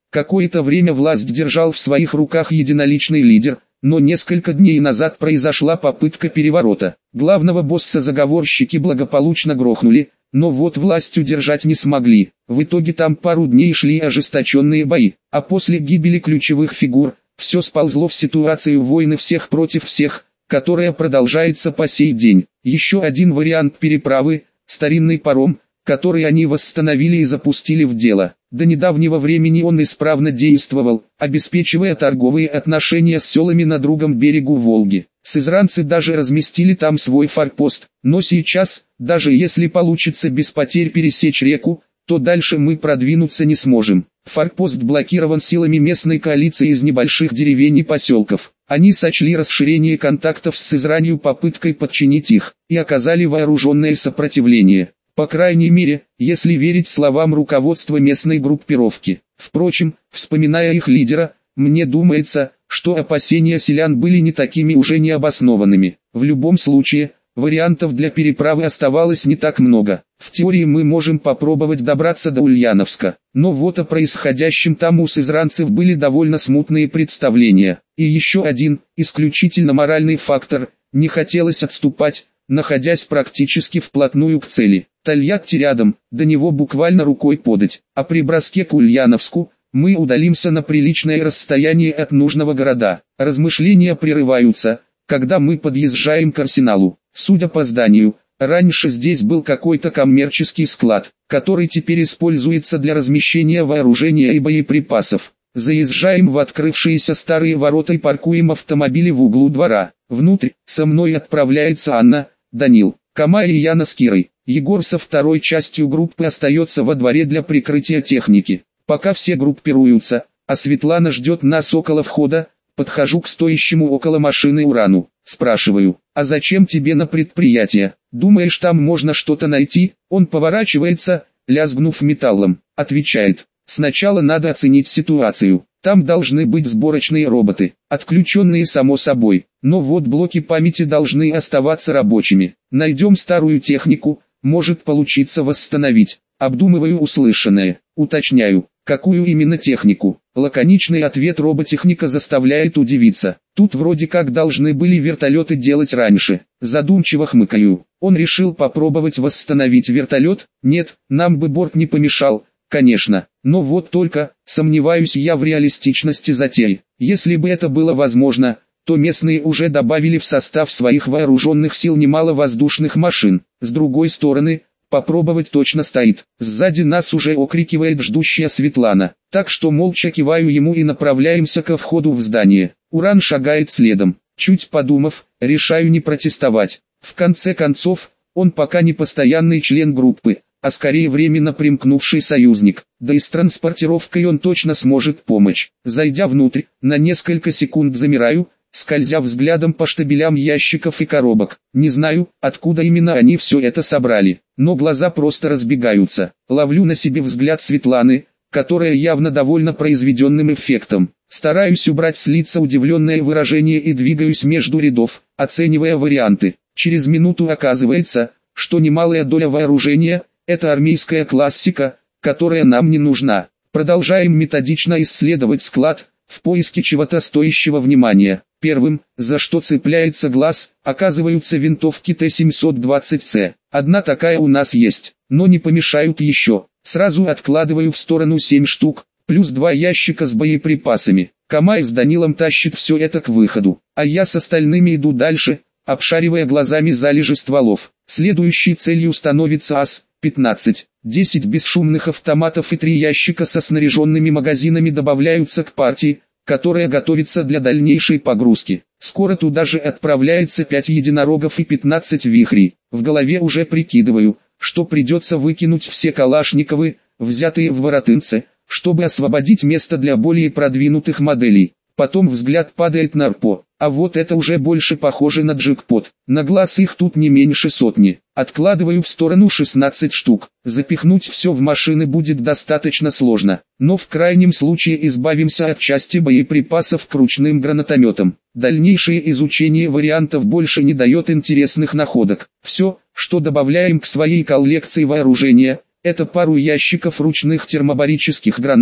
Какое-то время власть держал в своих руках единоличный лидер, но несколько дней назад произошла попытка переворота. Главного босса заговорщики благополучно грохнули, но вот власть удержать не смогли. В итоге там пару дней шли ожесточенные бои, а после гибели ключевых фигур, все сползло в ситуацию войны всех против всех, которая продолжается по сей день. Еще один вариант переправы – старинный паром, который они восстановили и запустили в дело. До недавнего времени он исправно действовал, обеспечивая торговые отношения с селами на другом берегу Волги. Сызранцы даже разместили там свой форпост, но сейчас, даже если получится без потерь пересечь реку, то дальше мы продвинуться не сможем. Форпост блокирован силами местной коалиции из небольших деревень и поселков. Они сочли расширение контактов с Сызранью попыткой подчинить их, и оказали вооруженное сопротивление. По крайней мере, если верить словам руководства местной группировки. Впрочем, вспоминая их лидера, мне думается, что опасения селян были не такими уже необоснованными. В любом случае, вариантов для переправы оставалось не так много. В теории мы можем попробовать добраться до Ульяновска, но вот о происходящем там у сызранцев были довольно смутные представления. И еще один, исключительно моральный фактор, не хотелось отступать, находясь практически вплотную к цели. Тольятти рядом, до него буквально рукой подать, а при броске к Ульяновску, мы удалимся на приличное расстояние от нужного города. Размышления прерываются, когда мы подъезжаем к арсеналу. Судя по зданию, раньше здесь был какой-то коммерческий склад, который теперь используется для размещения вооружения и боеприпасов. Заезжаем в открывшиеся старые ворота и паркуем автомобили в углу двора. Внутрь со мной отправляется Анна, Данил, Кама и Яна с Кирой. Егор со второй частью группы остается во дворе для прикрытия техники. Пока все группируются, а Светлана ждет нас около входа, подхожу к стоящему около машины Урану. Спрашиваю, а зачем тебе на предприятие? Думаешь, там можно что-то найти? Он поворачивается, лязгнув металлом. Отвечает, сначала надо оценить ситуацию. Там должны быть сборочные роботы, отключенные само собой, но вот блоки памяти должны оставаться рабочими. Найдем старую технику, может получиться восстановить. Обдумываю услышанное, уточняю, какую именно технику. Лаконичный ответ роботехника заставляет удивиться. Тут вроде как должны были вертолеты делать раньше. Задумчиво хмыкаю. Он решил попробовать восстановить вертолет? Нет, нам бы борт не помешал. Конечно, но вот только, сомневаюсь я в реалистичности затей. Если бы это было возможно, то местные уже добавили в состав своих вооруженных сил немало воздушных машин. С другой стороны, попробовать точно стоит. Сзади нас уже окрикивает ждущая Светлана, так что молча киваю ему и направляемся ко входу в здание. Уран шагает следом. Чуть подумав, решаю не протестовать. В конце концов, он пока не постоянный член группы, а скорее временно примкнувший союзник, да и с транспортировкой он точно сможет помочь. Зайдя внутрь, на несколько секунд замираю, скользя взглядом по штабелям ящиков и коробок. Не знаю, откуда именно они все это собрали, но глаза просто разбегаются. Ловлю на себе взгляд Светланы, которая явно довольна произведенным эффектом. Стараюсь убрать с лица удивленное выражение и двигаюсь между рядов, оценивая варианты. Через минуту оказывается, что немалая доля вооружения – это армейская классика, которая нам не нужна. Продолжаем методично исследовать склад, в поиске чего-то стоящего внимания. Первым, за что цепляется глаз, оказываются винтовки Т семьсот двадцать С. Одна такая у нас есть, но не помешают еще. Сразу откладываю в сторону семь штук, плюс два ящика с боеприпасами. Камай с Данилом тащит все это к выходу, а я с остальными иду дальше, обшаривая глазами залежи стволов. Следующей целью становится АС пятнадцать. десять бесшумных автоматов и три ящика со снаряженными магазинами добавляются к партии, которая готовится для дальнейшей погрузки. Скоро туда же отправляется пять единорогов и пятнадцать вихрей. В голове уже прикидываю, что придется выкинуть все калашниковы, взятые в воротынце, чтобы освободить место для более продвинутых моделей. Потом взгляд падает на РПО, а вот это уже больше похоже на джекпот. На глаз их тут не меньше сотни. Откладываю в сторону шестнадцать штук. Запихнуть все в машины будет достаточно сложно, но в крайнем случае избавимся от части боеприпасов к ручным гранатометам. Дальнейшее изучение вариантов больше не дает интересных находок. Все, что добавляем к своей коллекции вооружения, это пару ящиков ручных термобарических гранат,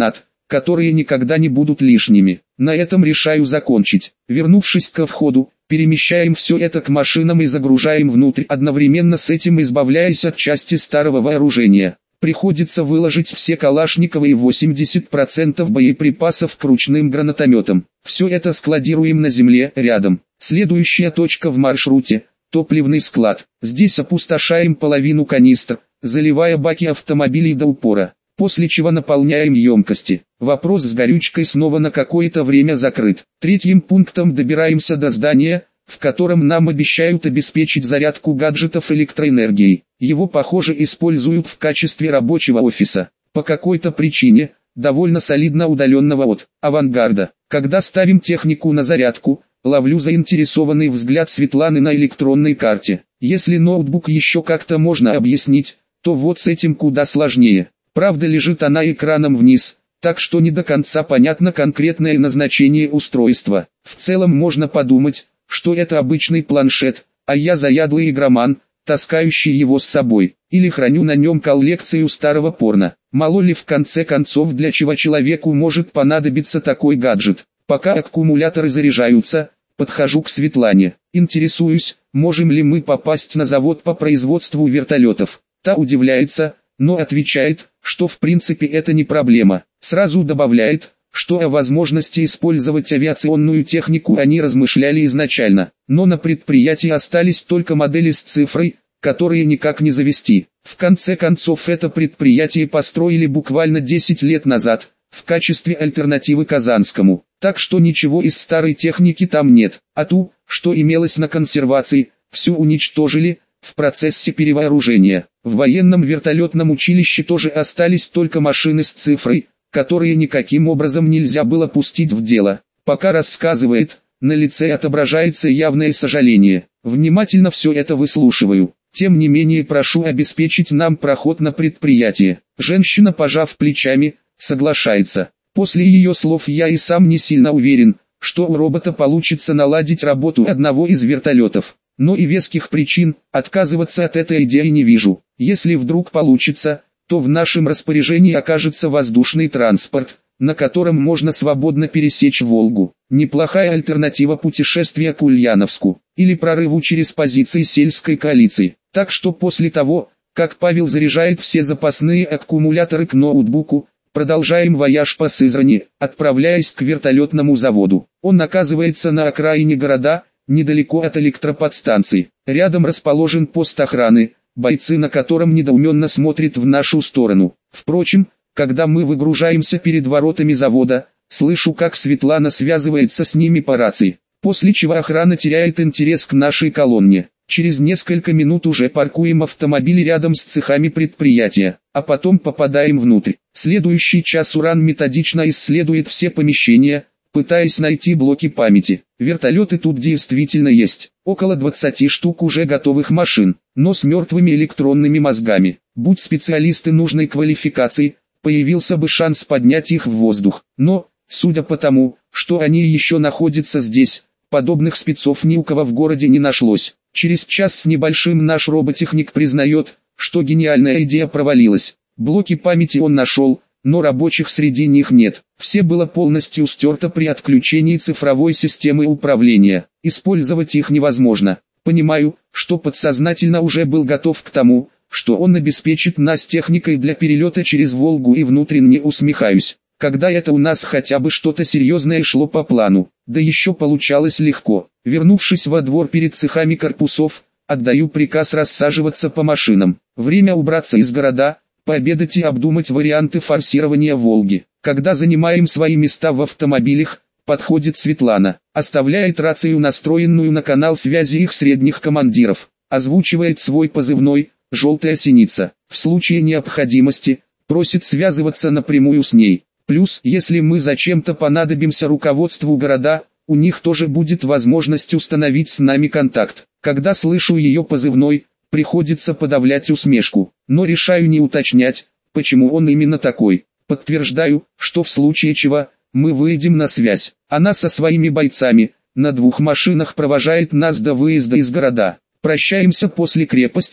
которые никогда не будут лишними. На этом решаю закончить. Вернувшись ко входу, перемещаем все это к машинам и загружаем внутрь, одновременно с этим избавляясь от части старого вооружения. Приходится выложить все калашниковые восемьдесят процентов боеприпасов к ручным гранатометам. Все это складируем на земле, рядом. Следующая точка в маршруте – топливный склад. Здесь опустошаем половину канистр, заливая баки автомобилей до упора. После чего наполняем емкости. Вопрос с горючкой снова на какое-то время закрыт. Третьим пунктом добираемся до здания, в котором нам обещают обеспечить зарядку гаджетов электроэнергией. Его, похоже, используют в качестве рабочего офиса. По какой-то причине, довольно солидно удаленного от авангарда. Когда ставим технику на зарядку, ловлю заинтересованный взгляд Светланы на электронной карте. Если ноутбук еще как-то можно объяснить, то вот с этим куда сложнее. Правда, лежит она экраном вниз, так что не до конца понятно конкретное назначение устройства. В целом можно подумать, что это обычный планшет, а я заядлый игроман, таскающий его с собой, или храню на нем коллекцию старого порно. Мало ли в конце концов для чего человеку может понадобиться такой гаджет. Пока аккумуляторы заряжаются, подхожу к Светлане, интересуюсь, можем ли мы попасть на завод по производству вертолетов. Та удивляется, но отвечает, что в принципе это не проблема. Сразу добавляет, что о возможности использовать авиационную технику они размышляли изначально, но на предприятии остались только модели с цифрой, которые никак не завести. В конце концов это предприятие построили буквально десять лет назад, в качестве альтернативы Казанскому, так что ничего из старой техники там нет, а ту, что имелось на консервации, всю уничтожили в процессе перевооружения. В военном вертолетном училище тоже остались только машины с цифрой, которые никаким образом нельзя было пустить в дело. Пока рассказывает, на лице отображается явное сожаление. Внимательно все это выслушиваю. Тем не менее прошу обеспечить нам проход на предприятие. Женщина, пожав плечами, соглашается. После ее слов я и сам не сильно уверен, что у робота получится наладить работу одного из вертолетов. Но и веских причин отказываться от этой идеи не вижу. Если вдруг получится, то в нашем распоряжении окажется воздушный транспорт, на котором можно свободно пересечь Волгу. Неплохая альтернатива путешествия к Ульяновску, или прорыву через позиции сельской коалиции. Так что после того, как Павел заряжает все запасные аккумуляторы к ноутбуку, продолжаем вояж по Сызрани, отправляясь к вертолетному заводу. Он оказывается на окраине города, недалеко от электроподстанции. Рядом расположен пост охраны, бойцы на котором недоуменно смотрят в нашу сторону. Впрочем, когда мы выгружаемся перед воротами завода, слышу, как Светлана связывается с ними по рации, после чего охрана теряет интерес к нашей колонне. Через несколько минут уже паркуем автомобили рядом с цехами предприятия, а потом попадаем внутрь. Следующий час Уран методично исследует все помещения, пытаясь найти блоки памяти. Вертолеты тут действительно есть, около двадцати штук уже готовых машин, но с мертвыми электронными мозгами. Будь специалисты нужной квалификации, появился бы шанс поднять их в воздух. Но, судя по тому, что они еще находятся здесь, подобных спецов ни у кого в городе не нашлось. Через час с небольшим наш роботехник признает, что гениальная идея провалилась. Блоки памяти он нашел, но рабочих среди них нет. Все было полностью стерто при отключении цифровой системы управления. Использовать их невозможно. Понимаю, что подсознательно уже был готов к тому, что он обеспечит нас техникой для перелета через Волгу, и внутренне усмехаюсь, когда это у нас хотя бы что-то серьезное шло по плану, да еще получалось легко. Вернувшись во двор перед цехами корпусов, отдаю приказ рассаживаться по машинам. Время убраться из города, пообедать и обдумать варианты форсирования Волги. Когда занимаем свои места в автомобилях, подходит Светлана, оставляет рацию, настроенную на канал связи их средних командиров, озвучивает свой позывной «Желтая синица». В случае необходимости, просит связываться напрямую с ней. Плюс, если мы зачем-то понадобимся руководству города, у них тоже будет возможность установить с нами контакт. Когда слышу ее позывной, приходится подавлять усмешку, но решаю не уточнять, почему он именно такой. Подтверждаю, что в случае чего, мы выйдем на связь. Она со своими бойцами, на двух машинах провожает нас до выезда из города. Прощаемся после крепости,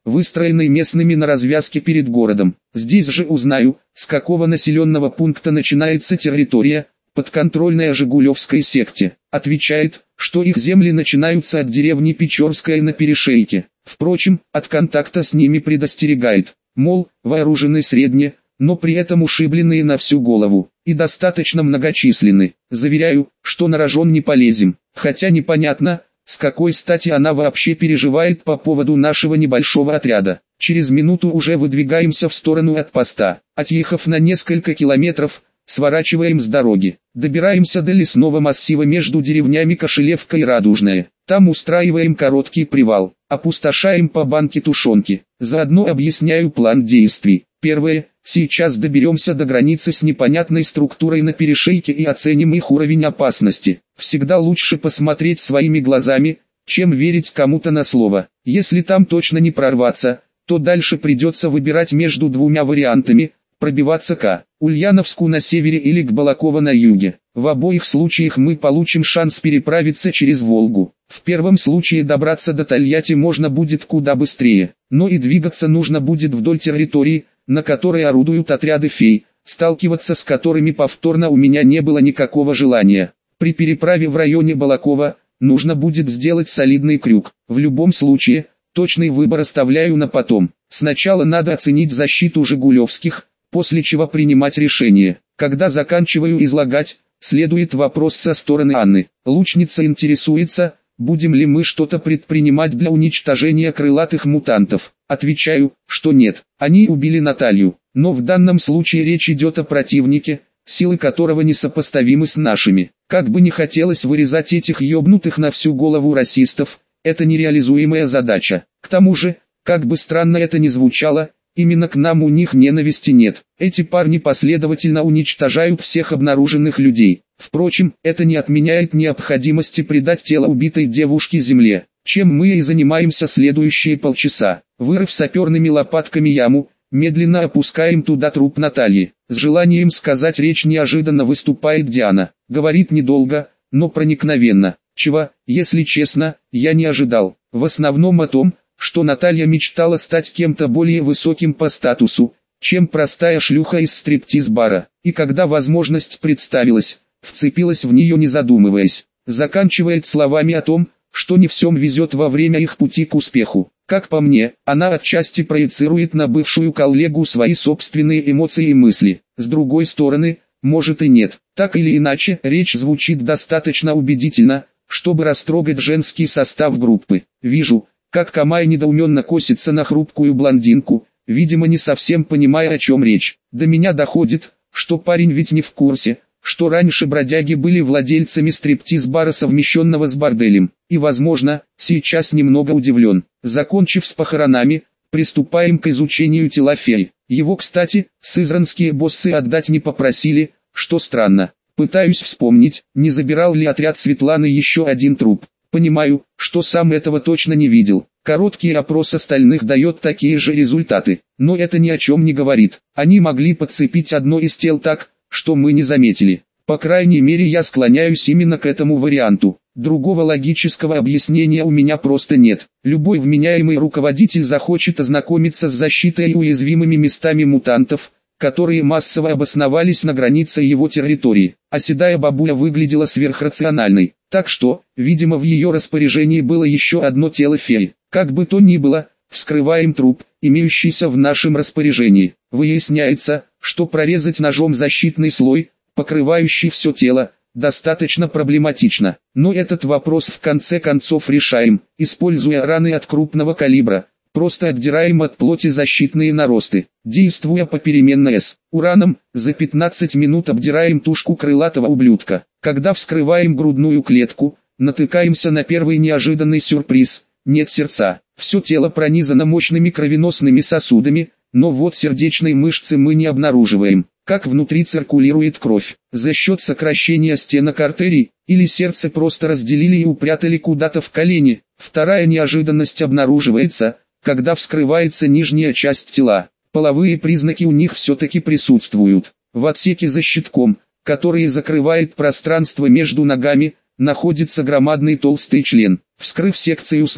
выстроенной местными на развязке перед городом. Здесь же узнаю, с какого населенного пункта начинается территория, подконтрольная Жигулевской секте. Отвечает, что их земли начинаются от деревни Печорская на перешейке. Впрочем, от контакта с ними предостерегает, мол, вооружены средне, но при этом ушибленные на всю голову, и достаточно многочисленны. Заверяю, что на рожон не полезем, хотя непонятно, с какой стати она вообще переживает по поводу нашего небольшого отряда. Через минуту уже выдвигаемся в сторону от поста. Отъехав на несколько километров, сворачиваем с дороги. Добираемся до лесного массива между деревнями Кошелевка и Радужная. Там устраиваем короткий привал, опустошаем по банке тушенки. Заодно объясняю план действий. Первое. Сейчас доберемся до границы с непонятной структурой на перешейке и оценим их уровень опасности. Всегда лучше посмотреть своими глазами, чем верить кому-то на слово. Если там точно не прорваться, то дальше придется выбирать между двумя вариантами: пробиваться к Ульяновску на севере или к Балаково на юге. В обоих случаях мы получим шанс переправиться через Волгу. В первом случае добраться до Тольятти можно будет куда быстрее, но и двигаться нужно будет вдоль территории, на которой орудуют отряды фей, сталкиваться с которыми повторно у меня не было никакого желания. При переправе в районе Балакова нужно будет сделать солидный крюк. В любом случае, точный выбор оставляю на потом. Сначала надо оценить защиту Жигулевских, после чего принимать решение. Когда заканчиваю излагать, следует вопрос со стороны Анны. Лучница интересуется, будем ли мы что-то предпринимать для уничтожения крылатых мутантов. Отвечаю, что нет. Они убили Наталью, но в данном случае речь идет о противнике, силы которого несопоставимы с нашими. Как бы не хотелось вырезать этих ёбнутых на всю голову расистов, это нереализуемая задача. К тому же, как бы странно это ни звучало, именно к нам у них ненависти нет. Эти парни последовательно уничтожают всех обнаруженных людей. Впрочем, это не отменяет необходимости предать тело убитой девушки земле, чем мы и занимаемся следующие полчаса. Вырыв саперными лопатками яму, медленно опускаем туда труп Натальи. С желанием сказать речь неожиданно выступает Диана. Говорит недолго, но проникновенно. Чего, если честно, я не ожидал. В основном о том, что Наталья мечтала стать кем-то более высоким по статусу, чем простая шлюха из стриптиз-бара. И когда возможность представилась, вцепилась в нее не задумываясь. Заканчивает словами о том, что не всем везет во время их пути к успеху. Как по мне, она отчасти проецирует на бывшую коллегу свои собственные эмоции и мысли. С другой стороны, может и нет. Так или иначе, речь звучит достаточно убедительно, чтобы растрогать женский состав группы. Вижу, как Камай недоуменно косится на хрупкую блондинку, видимо не совсем понимая, о чем речь. До меня доходит, что парень ведь не в курсе, что раньше бродяги были владельцами стриптиз-бара, совмещенного с борделем, и, возможно, сейчас немного удивлен. Закончив с похоронами, приступаем к изучению тела феи. Его, кстати, сызранские боссы отдать не попросили, что странно. Пытаюсь вспомнить, не забирал ли отряд Светланы еще один труп. Понимаю, что сам этого точно не видел. Короткий опрос остальных дает такие же результаты, но это ни о чем не говорит. Они могли подцепить одно из тел так, что мы не заметили. По крайней мере, я склоняюсь именно к этому варианту. Другого логического объяснения у меня просто нет. Любой вменяемый руководитель захочет ознакомиться с защитой и уязвимыми местами мутантов, которые массово обосновались на границе его территории. А седая бабуля выглядела сверхрациональной. Так что, видимо, в ее распоряжении было еще одно тело феи. Как бы то ни было, вскрываем труп, имеющийся в нашем распоряжении. Выясняется, что прорезать ножом защитный слой, покрывающий все тело, достаточно проблематично. Но этот вопрос в конце концов решаем, используя раны от крупного калибра. Просто отдираем от плоти защитные наросты, действуя попеременно с ураном. За пятнадцать минут обдираем тушку крылатого ублюдка. Когда вскрываем грудную клетку, натыкаемся на первый неожиданный сюрприз. Нет сердца. Все тело пронизано мощными кровеносными сосудами, но вот сердечной мышцы мы не обнаруживаем. Как внутри циркулирует кровь? За счет сокращения стенок артерий, или сердце просто разделили и упрятали куда-то в колени? Вторая неожиданность обнаруживается, когда вскрывается нижняя часть тела. Половые признаки у них все-таки присутствуют. В отсеке за щитком, который закрывает пространство между ногами, находится громадный толстый член. Вскрыв секцию с ним,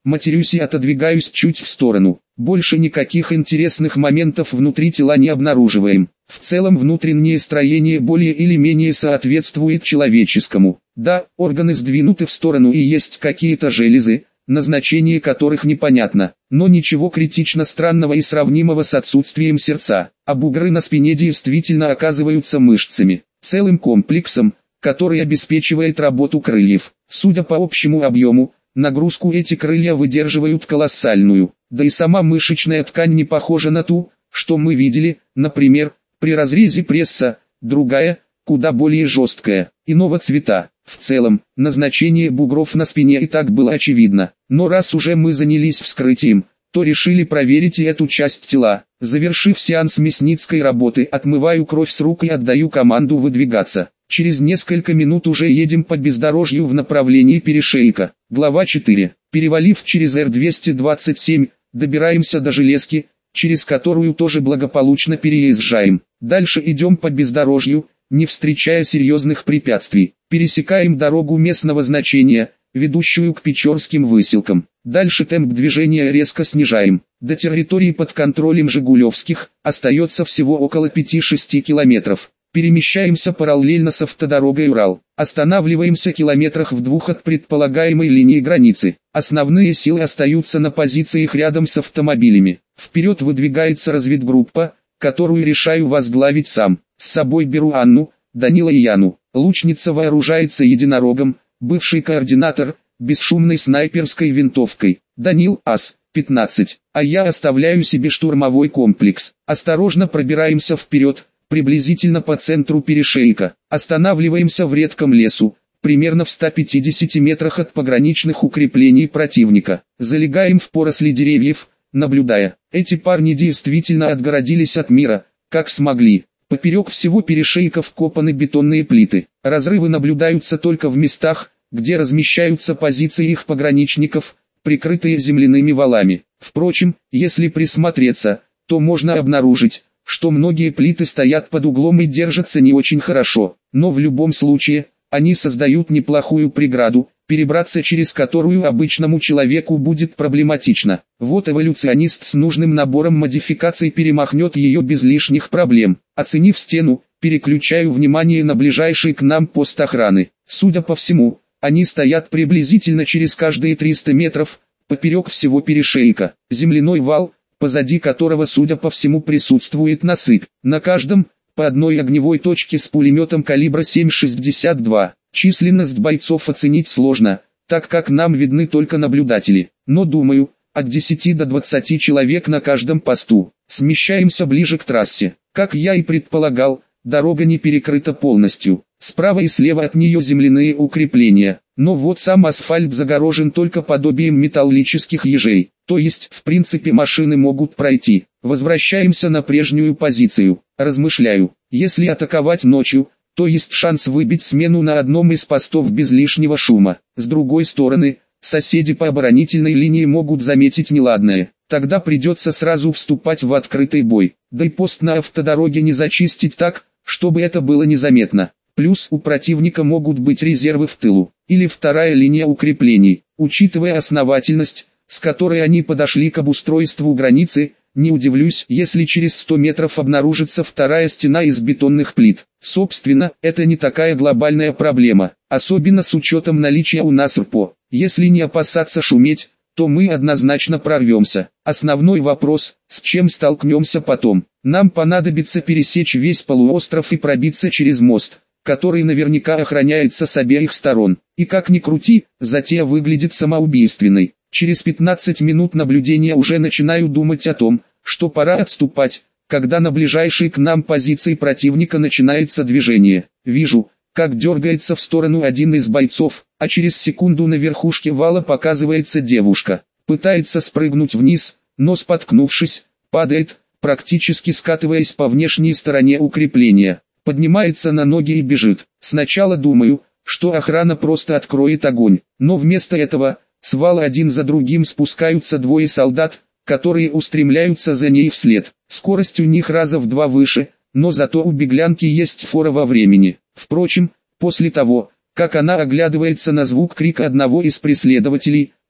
матерюсь и отодвигаюсь чуть в сторону. Больше никаких интересных моментов внутри тела не обнаруживаем. В целом внутреннее строение более или менее соответствует человеческому. Да, органы сдвинуты в сторону и есть какие-то железы, назначение которых непонятно, но ничего критично странного и сравнимого с отсутствием сердца. А бугры на спине действительно оказываются мышцами, целым комплексом, который обеспечивает работу крыльев. Судя по общему объему, нагрузку эти крылья выдерживают колоссальную, да и сама мышечная ткань не похожа на ту, что мы видели, например, при разрезе пресса, другая, куда более жесткая, иного цвета. В целом, назначение бугров на спине и так было очевидно, но раз уже мы занялись вскрытием, то решили проверить и эту часть тела. Завершив сеанс мясницкой работы, отмываю кровь с рук и отдаю команду выдвигаться. Через несколько минут уже едем по бездорожью в направлении перешейка. Глава четыре. Перевалив через Эр двести двадцать семь, добираемся до железки, через которую тоже благополучно переезжаем. Дальше идем по бездорожью, не встречая серьезных препятствий. Пересекаем дорогу местного значения, ведущую к Печорским выселкам. Дальше темп движения резко снижаем. До территории под контролем Жигулевских остается всего около пяти-шести километров. Перемещаемся параллельно с автодорогой Урал. Останавливаемся километрах в двух от предполагаемой линии границы. Основные силы остаются на позициях рядом с автомобилями. Вперед выдвигается разведгруппа, которую решаю возглавить сам. С собой беру Анну, Данила и Яну. Лучница вооружается единорогом, бывший координатор, бесшумной снайперской винтовкой. Данил ас пятнадцать, а я оставляю себе штурмовой комплекс. Осторожно пробираемся вперед, приблизительно по центру перешейка. Останавливаемся в редком лесу, примерно в ста пятидесяти метрах от пограничных укреплений противника. Залегаем в поросли деревьев, наблюдая. Эти парни действительно отгородились от мира, как смогли. Поперек всего перешейка вкопаны бетонные плиты. Разрывы наблюдаются только в местах, где размещаются позиции их пограничников, прикрытые земляными валами. Впрочем, если присмотреться, то можно обнаружить, что многие плиты стоят под углом и держатся не очень хорошо. Но в любом случае, они создают неплохую преграду, перебраться через которую обычному человеку будет проблематично. Вот эволюционист с нужным набором модификаций перемахнет ее без лишних проблем. Оценив стену, переключаю внимание на ближайший к нам пост охраны. Судя по всему, они стоят приблизительно через каждые триста метров, поперек всего перешейка. Земляной вал, позади которого, судя по всему, присутствует насыпь. На каждом по одной огневой точке с пулеметом калибра семь шестьдесят два. Численность бойцов оценить сложно, так как нам видны только наблюдатели. Но думаю, от десяти до двадцати человек на каждом посту. Смещаемся ближе к трассе. Как я и предполагал, дорога не перекрыта полностью. Справа и слева от нее земляные укрепления. Но вот сам асфальт загорожен только подобием металлических ежей. То есть, в принципе, машины могут пройти. Возвращаемся на прежнюю позицию. Размышляю, если атаковать ночью, то есть шанс выбить смену на одном из постов без лишнего шума. С другой стороны, соседи по оборонительной линии могут заметить неладное. Тогда придется сразу вступать в открытый бой. Да и пост на автодороге не зачистить так, чтобы это было незаметно. Плюс у противника могут быть резервы в тылу, или вторая линия укреплений. Учитывая основательность, с которой они подошли к обустройству границы, не удивлюсь, если через сто метров обнаружится вторая стена из бетонных плит. Собственно, это не такая глобальная проблема, особенно с учетом наличия у нас РПО. Если не опасаться шуметь, то мы однозначно прорвемся. Основной вопрос, с чем столкнемся потом. Нам понадобится пересечь весь полуостров и пробиться через мост, который наверняка охраняется с обеих сторон. И как ни крути, затея выглядит самоубийственной. Через пятнадцать минут наблюдения уже начинаю думать о том, что пора отступать, когда на ближайшей к нам позиции противника начинается движение. Вижу, как дергается в сторону один из бойцов, а через секунду на верхушке вала показывается девушка. Пытается спрыгнуть вниз, но споткнувшись, падает, практически скатываясь по внешней стороне укрепления. Поднимается на ноги и бежит. Сначала думаю, что охрана просто откроет огонь, но вместо этого с вала один за другим спускаются двое солдат, которые устремляются за ней вслед. Скорость у них раза в два выше, но зато у беглянки есть фора во времени. Впрочем, после того, как она оглядывается на звук крика одного из преследователей,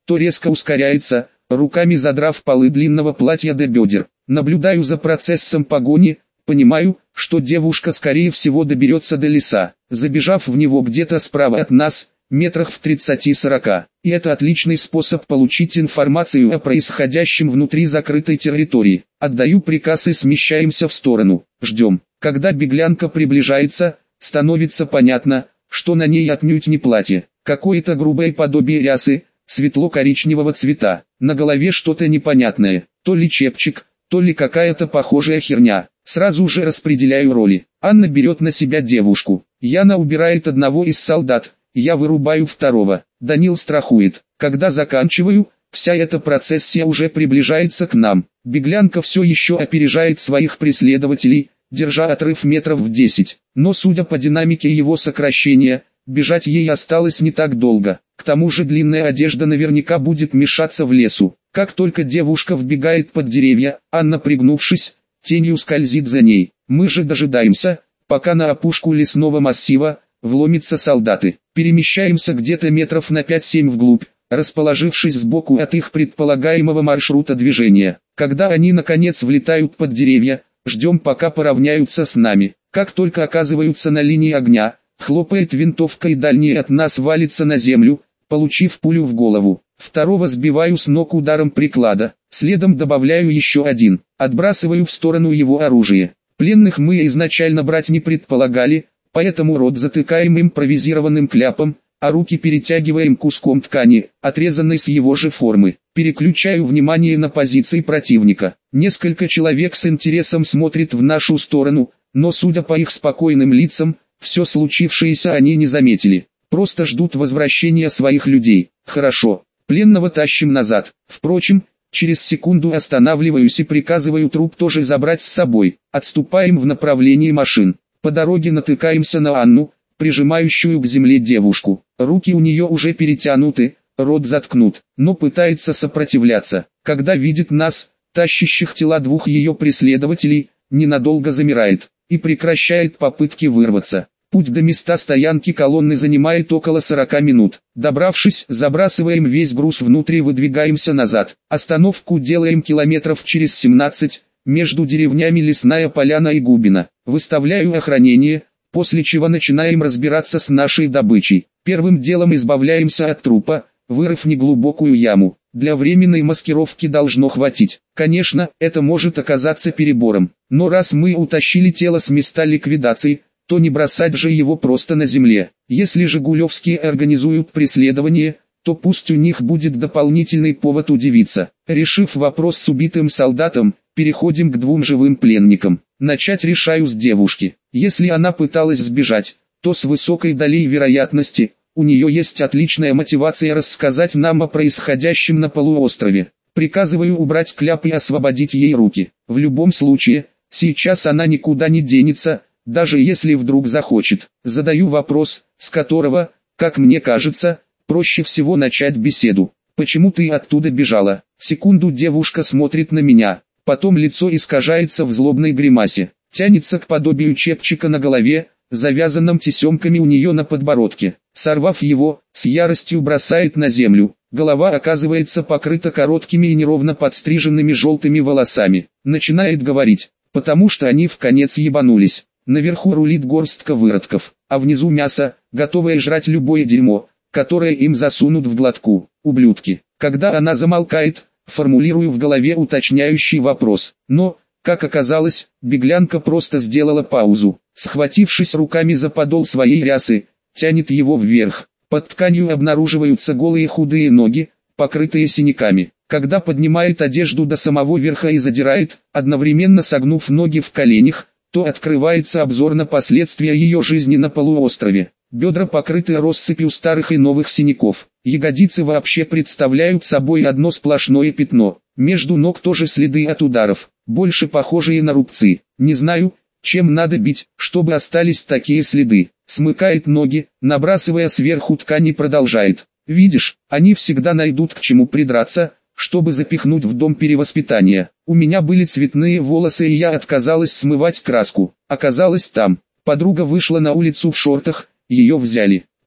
то резко ускоряется, руками задрав полы длинного платья до бедер. Наблюдаю за процессом погони, понимаю, что девушка скорее всего доберется до леса, забежав в него где-то справа от нас, метрах в тридцати-сорока. И это отличный способ получить информацию о происходящем внутри закрытой территории. Отдаю приказ и смещаемся в сторону. Ждем. Когда беглянка приближается, становится понятно, что на ней отнюдь не платье. Какое-то грубое подобие рясы, светло-коричневого цвета. На голове что-то непонятное. То ли чепчик, то ли какая-то похожая херня. Сразу же распределяю роли. Анна берет на себя девушку. Яна убирает одного из солдат. Я вырубаю второго. Данил страхует. Когда заканчиваю, вся эта процессия уже приближается к нам. Беглянка все еще опережает своих преследователей, держа отрыв метров в десять. Но судя по динамике его сокращения, бежать ей осталось не так долго. К тому же длинная одежда наверняка будет мешаться в лесу. Как только девушка вбегает под деревья, Анна, пригнувшись, тенью скользит за ней. Мы же дожидаемся, пока на опушку лесного массива вломятся солдаты. Перемещаемся где-то метров на пять-семь вглубь, расположившись сбоку от их предполагаемого маршрута движения. Когда они наконец влетают под деревья, ждем, пока поравняются с нами. Как только оказываются на линии огня, хлопает винтовка и дальний от нас валится на землю, получив пулю в голову. Второго сбиваю с ног ударом приклада, следом добавляю еще один, отбрасываю в сторону его оружие. Пленных мы изначально брать не предполагали, поэтому рот затыкаем импровизированным кляпом, а руки перетягиваем куском ткани, отрезанной с его же формы. Переключаю внимание на позиции противника. Несколько человек с интересом смотрят в нашу сторону, но судя по их спокойным лицам, все случившееся они не заметили. Просто ждут возвращения своих людей. Хорошо, пленного тащим назад. Впрочем, через секунду останавливаюсь и приказываю труп тоже забрать с собой. Отступаем в направлении машин. По дороге натыкаемся на Анну, прижимающую к земле девушку. Руки у нее уже перетянуты, рот заткнут, но пытается сопротивляться. Когда видит нас, тащащих тела двух ее преследователей, ненадолго замирает и прекращает попытки вырваться. Путь до места стоянки колонны занимает около сорока минут. Добравшись, забрасываем весь груз внутрь и выдвигаемся назад. Остановку делаем километров через семнадцать, между деревнями Лесная Поляна и Губина. Выставляю охранение, после чего начинаем разбираться с нашей добычей. Первым делом избавляемся от трупа, вырыв неглубокую яму. Для временной маскировки должно хватить. Конечно, это может оказаться перебором, но раз мы утащили тело с места ликвидации, то не бросать же его просто на земле. Если Жигулевские организуют преследование, то пусть у них будет дополнительный повод удивиться. Решив вопрос с убитым солдатом, переходим к двум живым пленникам. Начать решаю с девушки. Если она пыталась сбежать, то с высокой долей вероятности, у нее есть отличная мотивация рассказать нам о происходящем на полуострове. Приказываю убрать кляп и освободить ей руки. В любом случае, сейчас она никуда не денется, даже если вдруг захочет. Задаю вопрос, с которого, как мне кажется, проще всего начать беседу. «Почему ты оттуда бежала?» Секунду девушка смотрит на меня, потом лицо искажается в злобной гримасе, тянется к подобию чепчика на голове, завязанном тесемками у нее на подбородке. Сорвав его, с яростью бросает на землю. Голова оказывается покрыта короткими и неровно подстриженными желтыми волосами. Начинает говорить, потому что они в конец ебанулись. Наверху рулит горстка выродков, а внизу мясо, готовое жрать любое дерьмо, которое им засунут в глотку. Ублюдки. Когда она замолкает, формулирую в голове уточняющий вопрос. Но, как оказалось, беглянка просто сделала паузу. Схватившись руками за подол своей рясы, тянет его вверх. Под тканью обнаруживаются голые худые ноги, покрытые синяками. Когда поднимает одежду до самого верха и задирает, одновременно согнув ноги в коленях, то открывается обзор на последствия ее жизни на полуострове. Бедра покрыты россыпью старых и новых синяков. Ягодицы вообще представляют собой одно сплошное пятно. Между ног тоже следы от ударов, больше похожие на рубцы. Не знаю, чем надо бить, чтобы остались такие следы. Смыкает ноги, набрасывая сверху ткань и продолжает. Видишь, они всегда найдут к чему придраться, чтобы запихнуть в дом перевоспитания. У меня были цветные волосы и я отказалась смывать краску. Оказалось там. Подруга вышла на улицу в шортах, ее взяли.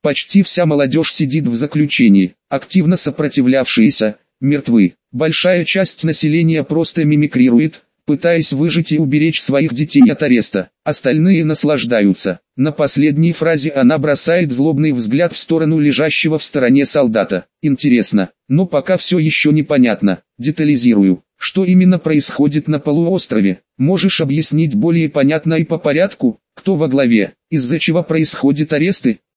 Почти вся молодежь сидит в заключении, активно сопротивлявшиеся, мертвы. Большая часть населения просто мимикрирует, пытаясь выжить и уберечь своих детей от ареста. Остальные наслаждаются. На последней фразе она бросает злобный взгляд в сторону лежащего в стороне солдата. Интересно, но пока все еще непонятно. Детализирую. Что именно происходит на полуострове? Можешь объяснить более понятно и по порядку? Кто во главе? Из-за чего происходят аресты?